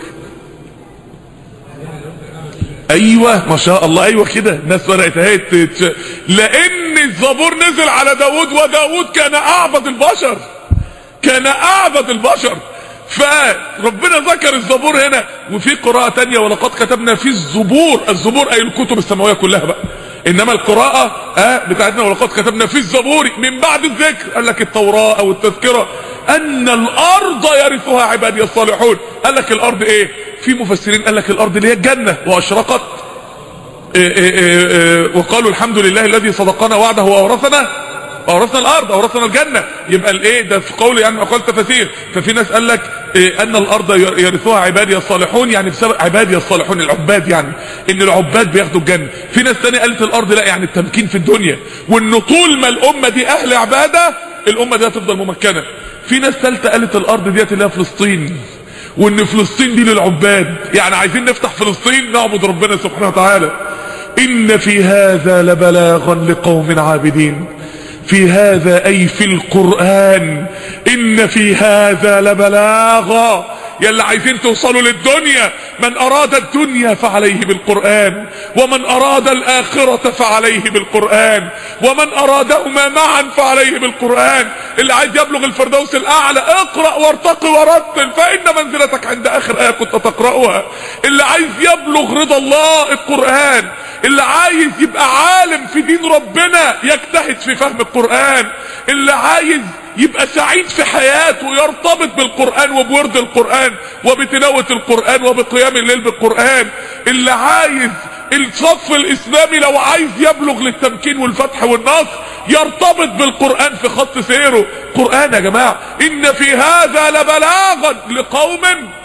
ايوه ما شاء الله، ايوه كده الناس بدات اهي. لان الزبور نزل على داود، وداود كان اعبد البشر، كان اعبد البشر. فربنا ذكر الزبور هنا. وفي قراءة تانية ولقد كتبنا في الزبور. الزبور اي الكتب السماوية كلها بقى، انما القراءة اه بتاعتنا ولقد كتبنا في الزبور من بعد الذكر. قال لك التوراة او التذكرة ان الارض يرثها عبادي الصالحون. قال لك الارض ايه؟ في مفسرين قال لك الارض اللي هي الجنة. واشرقت إيه إيه إيه وقالوا الحمد لله الذي صدقنا وعده واورثنا اورثنا الارض، اورثنا الجنه. يبقى الايه ده في قول يعني اقوال تفاسير. ففي ناس قال لك إيه ان الارض يرثوها عبادي الصالحون، يعني بسبب عبادي الصالحون العباد، يعني ان العباد بياخدوا الجنه. في ناس ثانيه قالت الارض لا يعني التمكين في الدنيا، وان طول ما الامه دي اهل عباده الامه دي هتفضل ممكنه. في ناس ثالثه قالت الارض ديت اللي هي فلسطين، وان فلسطين دي للعباد، يعني عايزين نفتح فلسطين نعبد ربنا سبحانه وتعالى. ان في هذا لبلاغا لقوم عابدين. في هذا اي في القرآن. ان في هذا لبلاغا. يلا عايزين توصلوا للدنيا، من اراد الدنيا فعليه بالقرآن، ومن اراد الاخرة فعليه بالقرآن، ومن ارادهما معا فعليه بالقرآن. اللي عايز يبلغ الفردوس الاعلى اقرأ وارتقي ورتل فان منزلتك عند اخر ايه كنت تقرأها. اللي عايز يبلغ رضا الله القرآن. اللي عايز يبقى عالم في دين ربنا يجتهد في فهم القرآن. اللي عايز يبقى سعيد في حياته يرتبط بالقرآن وبورد القرآن وبتلاوة القرآن وبقيام الليل بالقرآن. اللي عايز الصف الاسلامي لو عايز يبلغ للتمكين والفتح والنصر يرتبط بالقرآن في خط سيره. قرآن يا جماعة. ان في هذا لبلاغا لقوم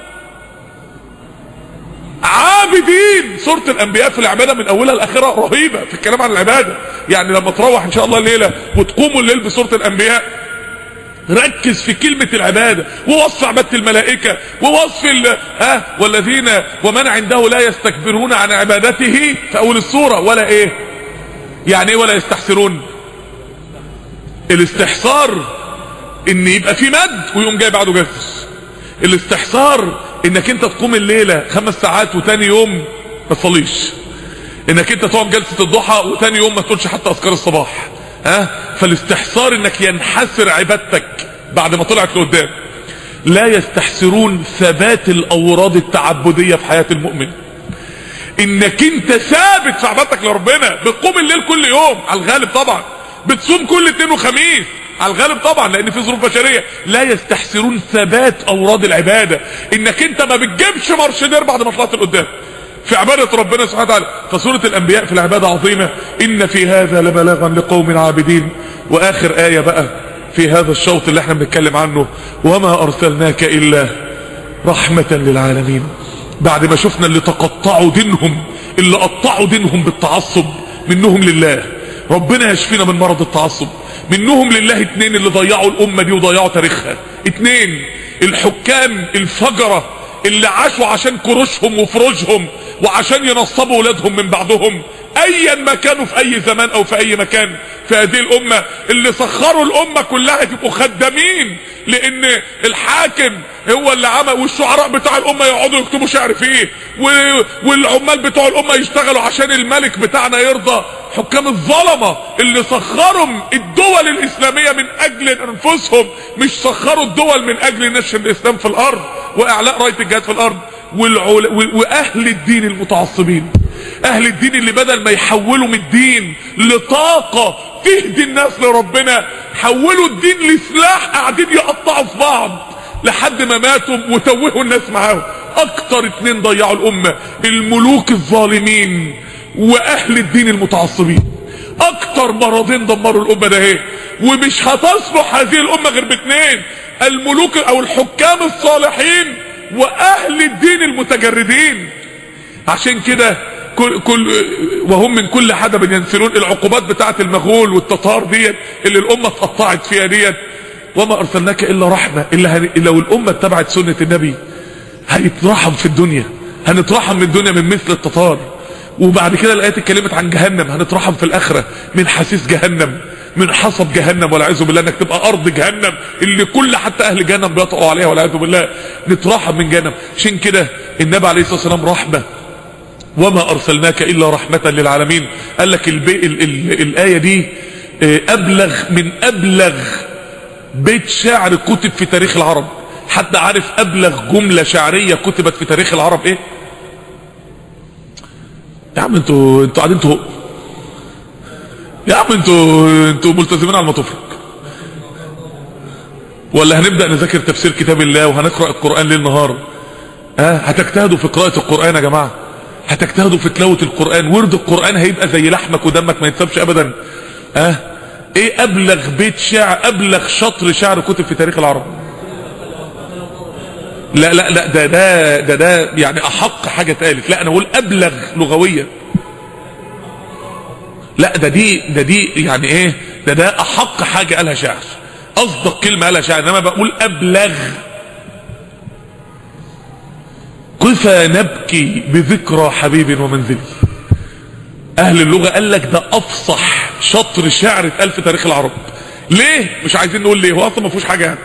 عابدين. سورة الانبياء في العبادة من اولها لاخرها رهيبة في الكلام عن العبادة. يعني لما تروح ان شاء الله الليلة وتقوموا الليل بسورة الانبياء ركز في كلمة العبادة ووصف عبادة الملائكة ووصف ال ها والذين ومن عنده لا يستكبرون عن عبادته في اول السورة. ولا ايه يعني ايه ولا يستحسرون؟ الاستحصار ان يبقى في مد ويقوم جاي بعده جزر. الاستحصار انك انت تقوم الليلة خمس ساعات وتاني يوم ما تصليش، انك انت تقوم جلسة الضحى وتاني يوم ما تقولش حتى اذكار الصباح. ها فالاستحصار انك ينحسر عبادتك بعد ما طلعت لقدام. لا يستحسرون ثبات الاوراد التعبدية في حياة المؤمن، انك انت ثابت في عبادتك لربنا. بتقوم الليل كل يوم على الغالب طبعا، بتصوم كل اثنين وخميس على الغالب طبعا لان في ظروف بشريه. لا يستحسرون ثبات اوراد العباده، انك انت ما بتجيبش مرشدير بعد ما طلعت لقدام. في عبادة ربنا سبحانه وتعالى. فسورة الانبياء في العبادة عظيمة. ان في هذا لبلاغا لقوم عابدين. واخر آية بقى في هذا الشوط اللي احنا بنتكلم عنه، وما ارسلناك الا رحمة للعالمين. بعد ما شفنا اللي تقطعوا دينهم، اللي قطعوا دينهم بالتعصب، منهم لله، ربنا يشفينا من مرض التعصب. منهم لله اتنين اللي ضيعوا الامة دي وضيعوا تاريخها. اتنين الحكام الفجرة اللي عاشوا عشان كروشهم وفروجهم وعشان ينصبوا ولادهم من بعدهم، ايا ما كانوا في اي زمان او في اي مكان في هذه الامة، اللي سخروا الامة كلها تبقوا خدامين لان الحاكم هو اللي عمل، والشعراء بتاع الامة يقعدوا يكتبوا شعر فيه، والعمال بتوع الامة يشتغلوا عشان الملك بتاعنا يرضى. حكام الظلمة اللي سخروا الدول الاسلامية من اجل انفسهم، مش سخروا الدول من اجل نشر الاسلام في الارض واعلاء راية الجهاد في الارض. والعل... واهل الدين المتعصبين، اهل الدين اللي بدل ما يحولوا من الدين لطاقة تهدي الناس لربنا، حولوا الدين لسلاح قاعدين يقطعوا في بعض لحد ما ماتوا وتوهوا الناس معاهم. اكتر اتنين ضيعوا الامة الملوك الظالمين واهل الدين المتعصبين. اكتر مرضين دمروا الامة ده ايه، ومش هتصلح هذه الامة غير باتنين، الملوك او الحكام الصالحين واهل الدين المتجردين. عشان كده كل, كل وهم من كل حدب ينسلون، العقوبات بتاعت المغول والتتار ديت اللي الامة اتقطعت فيها ديت. وما ارسلناك الا رحمة، الا هن... لو الامة اتبعت سنة النبي هيترحم في الدنيا، هنترحم من الدنيا من مثل التتار. وبعد كده الايات اتكلمت عن جهنم، هنترحم في الاخرة من حسيس جهنم، من حصب جهنم والعياذ بالله، انك تبقى ارض جهنم اللي كل حتى اهل جهنم بيطقوا عليها والعياذ بالله. نترحم من جهنم. عشان كده النبي عليه الصلاه والسلام رحمه، وما ارسلناك الا رحمه للعالمين. قال لك البي... ال... ال... الايه دي ابلغ من ابلغ بيت شعر كتب في تاريخ العرب. حد عارف ابلغ جمله شعريه كتبت في تاريخ العرب ايه؟ يا عم انتوا انتوا قاعدين تهقوا، يا عم انتوا انتوا ملتزمين على ما تفرق. ولا هنبدأ نذاكر تفسير كتاب الله وهنقرأ القرآن ليل نهار؟ ها اه هتجتهدوا في قراءة القرآن يا جماعة، هتجتهدوا في تلاوة القرآن، ورد القرآن هيبقى زي لحمك ودمك ما يتسابش ابدا. ها اه ايه ابلغ بيت شعر، ابلغ شطر شعر كتب في تاريخ العرب؟ لا لا لا ده ده ده ده يعني احق حاجة اتقالت. لا انا اقول ابلغ لغويا، لا ده دي ده دي يعني ايه، ده ده احق حاجة قالها شاعر، اصدق كلمة قالها شاعر. انما بقول ابلغ. كفى نبكي بذكرى حبيب ومنزلي. اهل اللغة قال لك ده افصح شطر شعر اتقال في تاريخ العرب. ليه؟ مش عايزين نقول ليه، هو اصلا ما فيهوش حاجه يعني.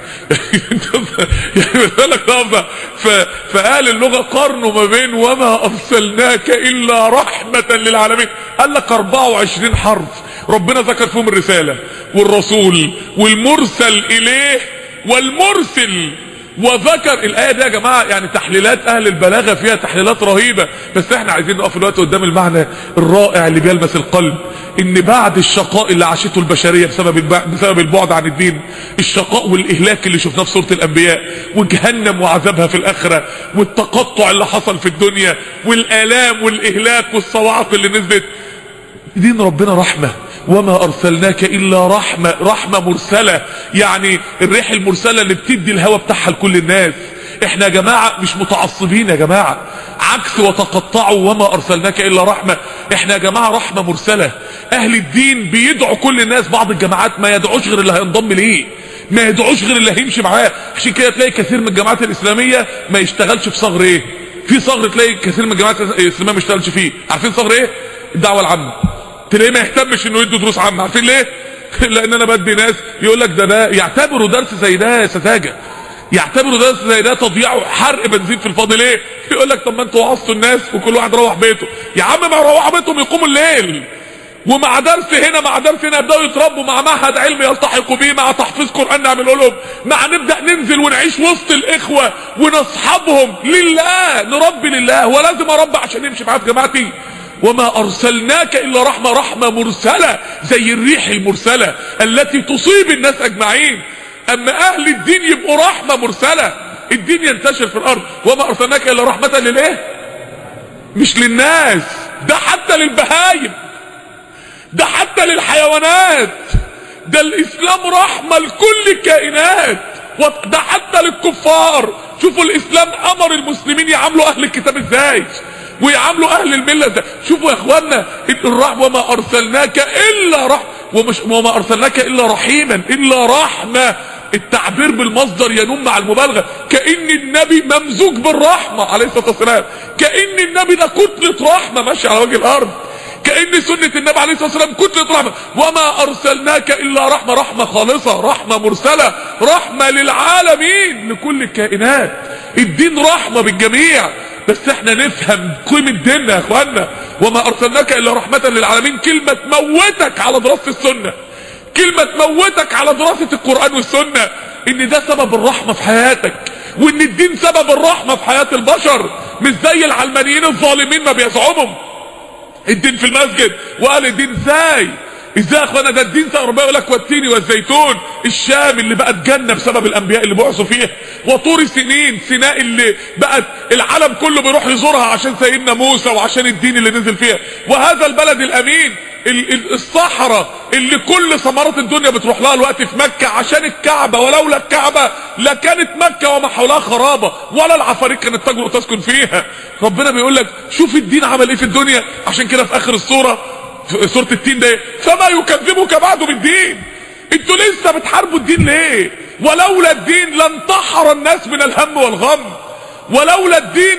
يعني بيقول لك ده فاهل اللغه قارنوا ما بين وما ارسلناك الا رحمه للعالمين. قال لك اربعة وعشرين حرف ربنا ذكر فيهم الرساله والرسول والمرسل اليه والمرسل، وذكر الايه دي يا جماعه يعني تحليلات اهل البلاغه فيها تحليلات رهيبه، بس احنا عايزين نقف الوقت قدام المعنى الرائع اللي بيلمس القلب، ان بعد الشقاء اللي عاشته البشريه بسبب بسبب البعد عن الدين، الشقاء والاهلاك اللي شفناه في سوره الانبياء، وجهنم وعذابها في الاخره، والتقطع اللي حصل في الدنيا، والالام والاهلاك والصواعق اللي نزلت، دين ربنا رحمه. وما ارسلناك الا رحمه، رحمه مرسله، يعني الريح المرسله اللي بتدي الهوى بتاعها لكل الناس. احنا يا جماعه مش متعصبين يا جماعه، عكس وتقطعوا وما ارسلناك الا رحمه. احنا يا جماعه رحمه مرسله. اهل الدين بيدعوا كل الناس، بعض الجماعات ما يدعوش غير اللي هينضم ليه، ما يدعوش غير اللي هيمشي معاه. عشان كده تلاقي كثير من الجماعات الاسلاميه ما يشتغلش في صغر ايه، في صغر تلاقي كثير من الجماعات الاسلاميه ما يشتغلش فيه. عارفين صغر ايه؟ الدعوه العامه. تلاقيه ما يهتمش انه يدي دروس عامه. عارفين ليه؟ لان انا بدي ناس يقول لك ده ده يعتبروا درس زي ده سذاجه، يعتبروا درس زي ده تضييع حرق بنزين في الفاضي. ليه؟ يقول لك طب ما انتوا وعظتوا الناس وكل واحد روح بيته. يا عم ما يروحوا بيتهم يقوموا الليل، ومع درس هنا مع درس هنا يبداوا يتربوا، مع معهد علم يلتحقوا بيه، مع تحفيظ قران نعمل لهم، مع نبدا ننزل ونعيش وسط الاخوه ونصحبهم لله، نربي لله. ولازم اربي عشان يمشي معاه في جماعتي. وما ارسلناك الا رحمه، رحمه مرسله زي الريح المرسله التي تصيب الناس اجمعين. اما اهل الدين يبقوا رحمه مرسله، الدين ينتشر في الارض. وما ارسلناك الا رحمه للايه؟ مش للناس، ده حتى للبهايم، ده حتى للحيوانات، ده الاسلام رحمة لكل الكائنات، ده حتى للكفار. شوفوا الاسلام امر المسلمين يعاملوا اهل الكتاب ازاي ويعاملوا اهل المله ازاي. شوفوا يا اخوانا الرحمة، وما ارسلناك الا رحمة، ومش وما ارسلناك الا رحيما، الا رحمة. التعبير بالمصدر ينم مع المبالغه، كأن النبي ممزوج بالرحمه عليه الصلاه والسلام، كأن النبي ده كتله رحمه ماشي على وجه الارض، كأن سنه النبي عليه الصلاه والسلام كتله رحمه. وما ارسلناك الا رحمه، رحمه خالصه، رحمه مرسله، رحمه للعالمين لكل الكائنات. الدين رحمه بالجميع، بس احنا نفهم قيمه ديننا يا اخوانا. وما ارسلناك الا رحمه للعالمين، كلمه تموتك على دراسه السنه، كلمة تموتك على دراسة القرآن والسنة، ان ده سبب الرحمة في حياتك، وان الدين سبب الرحمة في حياة البشر، مش زي العلمانيين الظالمين ما بيزعمهم الدين في المسجد. وقال الدين ازاي ازاي يا اخوانا؟ ده الدين ربنا يقول لك والتين والزيتون، الشام اللي بقت جنة بسبب الانبياء اللي بعثوا فيها، وطور سنين، سيناء اللي بقت العالم كله بيروح يزورها عشان سيدنا موسى وعشان الدين اللي نزل فيها، وهذا البلد الامين، الصحراء اللي كل ثمرات الدنيا بتروح لها الوقت في مكة عشان الكعبة، ولولا الكعبة لكانت مكة وما حولها خرابة، ولا العفاريت كانت تجرؤ تسكن فيها. ربنا بيقول لك شوف الدين عمل ايه في الدنيا. عشان كده في اخر السورة، في سورة التين ده، فما يكذبك بعد بالدين. انتوا لسه بتحاربوا الدين ليه؟ ولولا الدين لانتحر الناس من الهم والغم، ولولا الدين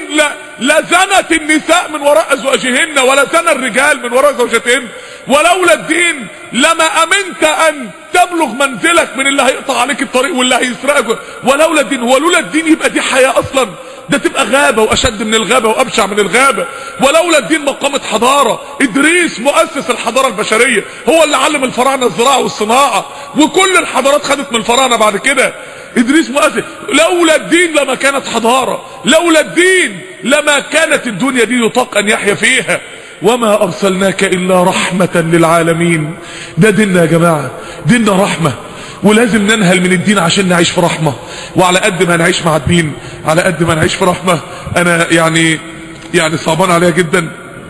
لزنت النساء من وراء ازواجهن، ولا زنى الرجال من وراء زوجتهن، ولولا الدين لما امنت ان تبلغ منزلك من اللي هيقطع عليك الطريق واللي هيسرقك. ولولا الدين، ولولا الدين يبقى دي حياة اصلا، ده تبقى غابة واشد من الغابة وابشع من الغابة. ولولا الدين ما قامت حضارة. ادريس مؤسس الحضارة البشرية، هو اللي علم الفراعنة الزراعة والصناعة، وكل الحضارات خدت من الفراعنة بعد كده. ادريس مؤسس. لولا الدين لما كانت حضارة، لولا الدين لما كانت الدنيا دي يطاق ان يحيا فيها. وما ارسلناك الا رحمة للعالمين. ده ديننا يا جماعة، ديننا رحمة، ولازم ننهل من الدين عشان نعيش في رحمة. وعلى قد ما نعيش مع الدين على قد ما نعيش في رحمة. انا يعني يعني صعبان عليا جدا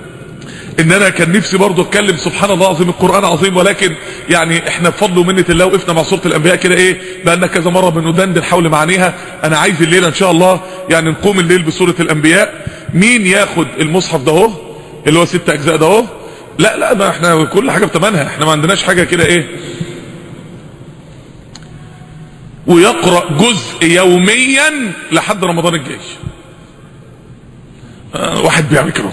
ان انا كان نفسي برضو اتكلم. سبحان الله العظيم، القرآن عظيم، ولكن يعني احنا بفضل ومنة الله وقفنا مع سورة الانبياء كده ايه بقالنا كذا مرة بندندن حول معانيها. انا عايز الليلة ان شاء الله يعني نقوم الليل بسورة الانبياء. مين ياخد المصحف ده اهو اللي هو ست اجزاء ده اهو؟ لا لا، ده احنا كل حاجة بتمنها، احنا ما عندناش حاجة كده ايه. ويقرأ جزء يوميا لحد رمضان الجاي. آه واحد بيعمل كده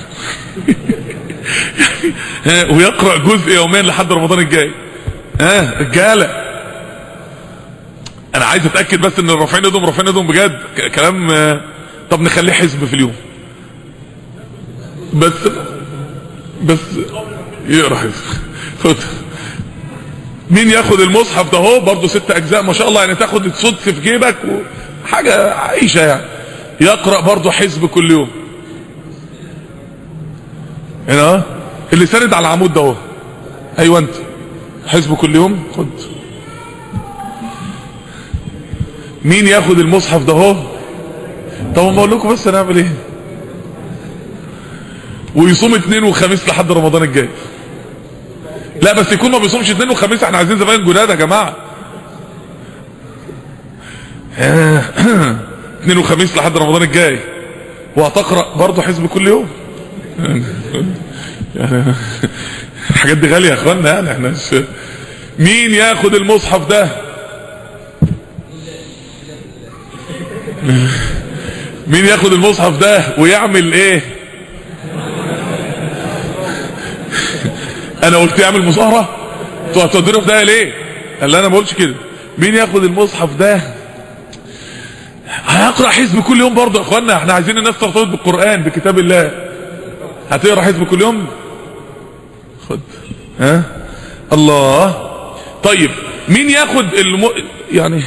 ويقرأ جزء يوميا لحد رمضان الجاي. ها آه رجاله، انا عايز اتاكد بس ان الرافعين ايدهم رافعين ايدهم بجد. كلام آه طب نخليه حزب في اليوم بس بس يقرا حزب. خد مين ياخد المصحف ده اهو برضه ست اجزاء ما شاء الله، يعني تاخد السدس في جيبك وحاجه عيشه يعني. يقرأ برضه حزب كل يوم هنا اللي ساند على العمود ده اهو. ايوه انت حزب كل يوم. خد مين ياخد المصحف ده اهو. طب ما اقول لكم بس هنعمل ايه. ويصوم اثنين وخميس لحد رمضان الجاي. لا بس يكون ما بيصومش اثنين وخميس، احنا عايزين زباين جداد يا جماعه. اثنين وخميس لحد رمضان الجاي، وهتقرأ برضه حزب كل يوم. يعني الحاجات دي غاليه يا اخوانا، يعني احنا مين ياخد المصحف ده؟ مين ياخد المصحف ده ويعمل ايه؟ انا قلت يعمل مظاهره؟ انتوا هتودونا في ده ليه؟ قال انا ما قلتش كده. مين ياخد المصحف ده هيقرأ حزب كل يوم برضه يا اخوانا. احنا عايزين الناس ترتبط بالقرآن بكتاب الله. هتقرأ حزب كل يوم؟ خد ها الله. طيب مين ياخد الم... يعني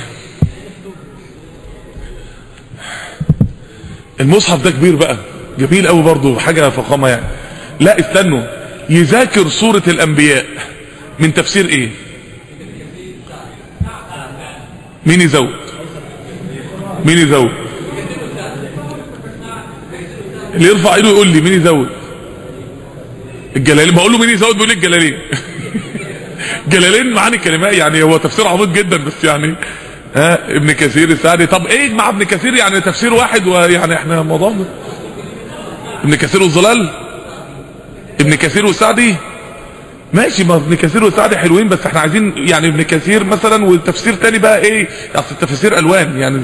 المصحف ده كبير بقى، جميل قوي برضه، حاجه فخامه يعني. لا استنوا، يذاكر سورة الانبياء من تفسير ايه؟ مين يزود؟ مين يزود؟ اللي يرفع ايده يقول لي مين يزود. الجلالين. بقول له مين يزود بيقول لي الجلالين. جلالين معاني كلمات يعني، هو تفسير عميق جدا بس يعني. ها ابن كثير السعدي. طب ايه مع ابن كثير يعني تفسير واحد ويعني احنا موضوعنا ابن كثير والظلال. ابن كثير والسعدي ماشي، ما ابن كثير والسعدي حلوين بس احنا عايزين يعني ابن كثير مثلا وتفسير تاني بقى ايه، اصل التفاسير الوان يعني.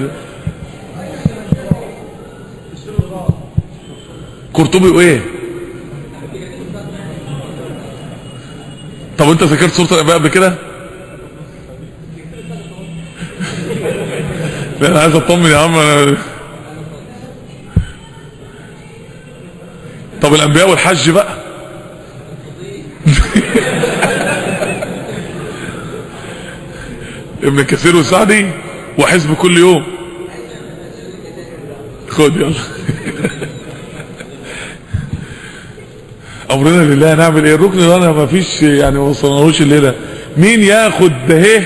قرطبي وايه؟ طب انت ذاكرت سوره الانبياء قبل كده؟ لا انا عايز اطمن يا عم أنا... طب الانبياء والحج بقى. ابن كثير وسعدي وحزب كل يوم. خد يلا. امرنا لله نعمل ايه. الركن ده انا ما فيش يعني ما وصلناهوش الليله. مين ياخد ده اهي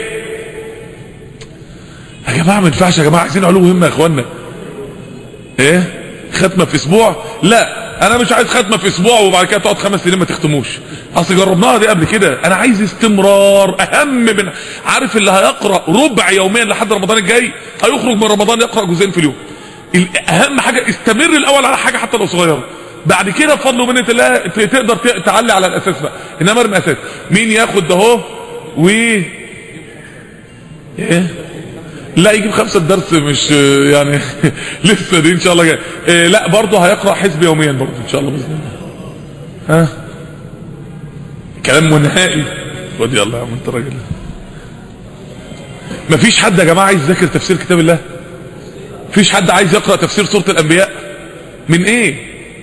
يا جماعه؟ ما ينفعش يا جماعه، عايزين علوم مهمه يا اخوانا. ايه ختمه في اسبوع؟ لا انا مش عايز ختمه في اسبوع وبعد كده تقعد خمس سنين ما تختموش. اصل جربناها دي قبل كده. انا عايز استمرار. اهم من عارف اللي هيقرا ربع يوميا لحد رمضان الجاي هيخرج من رمضان يقرا جزئين في اليوم. اهم حاجه استمر الاول على حاجه حتى لو صغيره، بعد كده بفضل ومنه الله تقدر تعلي على الاساس بقى. انما ارمي اساس. مين ياخد ده اهو و ايه؟ لا يجيب خمسة درس مش يعني. لسه دي ان شاء الله جاي. إيه لا برضه هيقرأ حزب يوميا برضه ان شاء الله باذن الله. ها كلام منهائي. خد يلا يا عم انت راجل. مفيش حد يا جماعه عايز يذاكر تفسير كتاب الله؟ مفيش حد عايز يقرأ تفسير سورة الانبياء؟ من ايه؟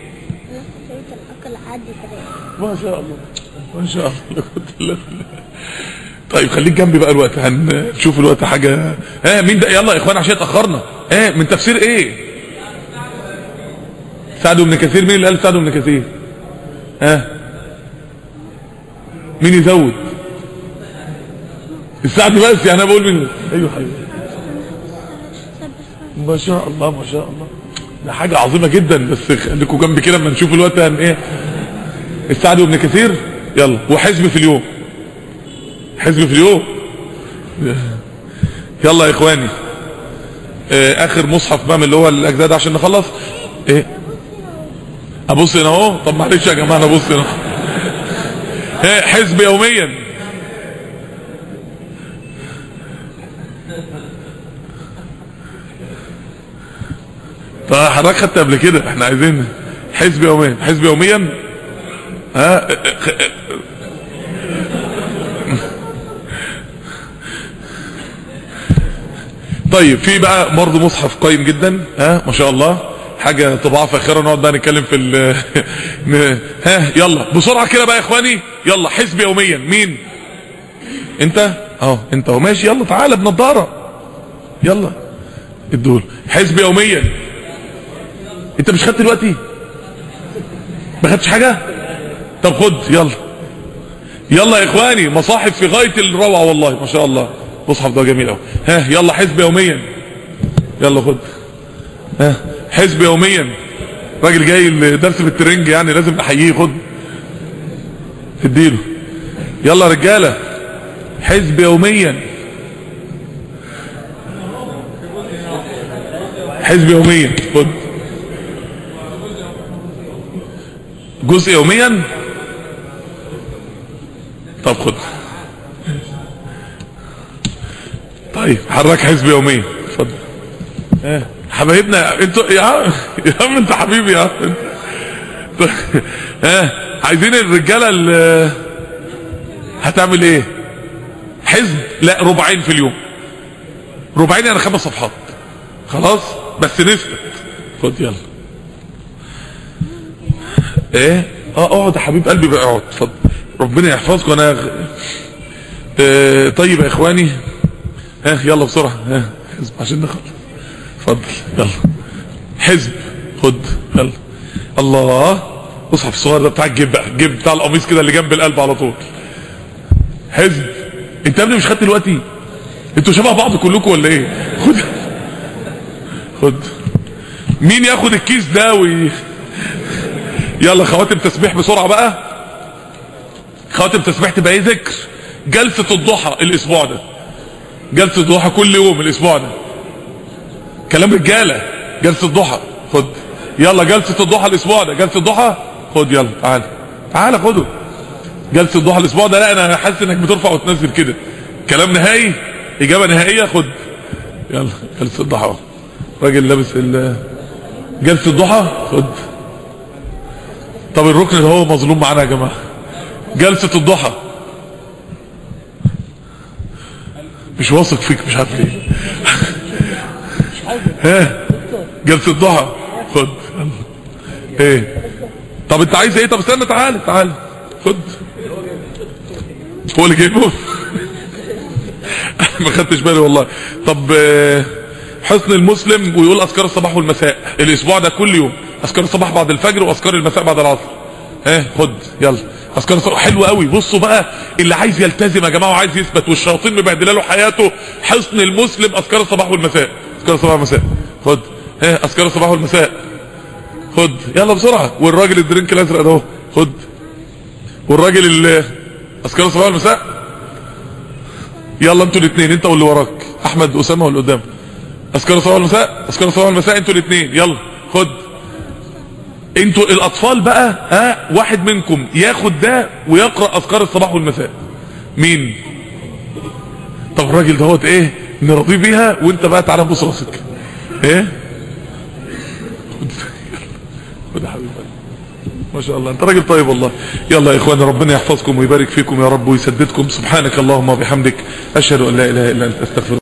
ما شاء الله ما شاء الله. طيب خليك جنبي بقى الوقت، هنشوف الوقت حاجه. ها مين ده؟ يلا يا اخوان عشان اتاخرنا. ها من تفسير ايه؟ سعد بن كثير. مين اللي قال سعد بن كثير؟ ها مين يزود؟ السعد بس يعني. انا بقول مين؟ ايوه حبيبي ما شاء الله ما شاء الله، ده حاجه عظيمه جدا. بس خليكم جنبي كده اما نشوف الوقت هن ايه. السعد بن كثير يلا. وحزب في اليوم. حزب في اليوم. يلا يا اخواني. اه اخر مصحف بقى من اللي هو الاجزاء ده عشان نخلص. ايه ابص هنا اهو. طب معلش يا جماعه انا ابص هنا. ايه حزب يوميا. طب حضرتك خدت قبل كده. احنا عايزين حزب يوميا. حزب يوميا. ها طيب في بقى برضه مصحف قيم جدا. ها ما شاء الله حاجه طباعه فاخره. نقعد بقى نتكلم في ال ها يلا بسرعه كده بقى يا اخواني. يلا حزب يوميا. مين انت؟ اهو انت اهو ماشي. يلا تعالى بنضاره. يلا الدول. حزب يوميا. انت مش خدت دلوقتي؟ ما خدتش حاجه؟ طب خد يلا. يلا يا اخواني مصاحف في غايه الروعه والله ما شاء الله. مصحف ده جميل قوي. ها يلا حزب يوميا. يلا خد. ها حزب يوميا. راجل جاي درس في الترنج يعني لازم نحييه. خد تديله. يلا يا رجاله حزب يوميا. حزب يوميا. خد جزء يوميا. طب خد. طيب حرك حزب يوميا. اتفضل. اه حبايبنا انتوا يا عم. يا عم انت حبيبي يا عم. ها عايزين الرجاله اللي هتعمل ايه؟ حزب لا ربعين في اليوم. ربعين يعني خمس صفحات. خلاص بس نثبت. خد يلا. ايه اه اقعد يا حبيب قلبي بقى اقعد. اتفضل ربنا يحفظكم. انا اه طيب يا اخواني. ها يلا بسرعه. ها حزب عشان نخلص. اتفضل يلا حزب. خد يلا. الله مصحف الصغير ده بتاع الجيب بقى. الجيب بتاع القميص كده اللي جنب القلب على طول. حزب. انت يا ابني مش خدت دلوقتي؟ انتوا شبه بعض كلكم ولا ايه؟ خد خد. مين ياخد الكيس ده وي... يلا خواتم تسبيح بسرعة بقى. خواتم تسبيح تبقى ايه؟ ذكر. جلسة الضحى الاسبوع ده، جلسة الضحى كل يوم الاسبوع ده، كلام رجالة. جلسة الضحى خد، يلا جلسة الضحى الاسبوع ده، جلسة الضحى خد، يلا تعال تعال خده. جلسة الضحى الاسبوع ده، لا انا حاسس انك بترفع وتنزل كده، كلام نهائي، اجابة نهائية، خد يلا جلسة الضحى. راجل لابس ال جلسة الضحى خد. طب الركن اللي هو مظلوم معانا يا جماعة، جلسة الضحى. مش واثق فيك، مش عارف ليه. ها جلسة الضحى خد. ايه طب انت عايز ايه؟ طب استنى، تعال تعال خد. هو اللي جايبه. ما خدتش بالي والله. طب حسن المسلم ويقول اذكار الصباح والمساء الاسبوع ده كل يوم، اذكار الصباح بعد الفجر واذكار المساء بعد العصر. ها خد يلا اذكار الصباح حلوه قوي. بصوا بقى اللي عايز يلتزم يا جماعه وعايز يثبت والشياطين مبهدله له حياته، حسن المسلم اذكار الصباح والمساء، اذكار الصباح والمساء خد. ها اذكار الصباح والمساء خد يلا بسرعه. والراجل الدرينك الازرق ده خد. والراجل اللي اذكار الصباح والمساء يلا انتوا الاثنين، انت واللي وراك احمد اسامه واللي قدام. اذكار الصباح والمساء، اذكار الصباح والمساء انتوا الاثنين يلا خد. انتوا الاطفال بقى ها واحد منكم ياخد ده ويقرا اذكار الصباح والمساء. مين؟ طب الراجل دهوت ايه نرضيه بيها، وانت بقى تعالى بص راسك ايه. خد يا حبيبي ما شاء الله، انت راجل طيب والله. يلا يا اخوانا ربنا يحفظكم ويبارك فيكم يا رب ويسددكم. سبحانك اللهم وبحمدك اشهد ان لا اله الا انت استغفرك.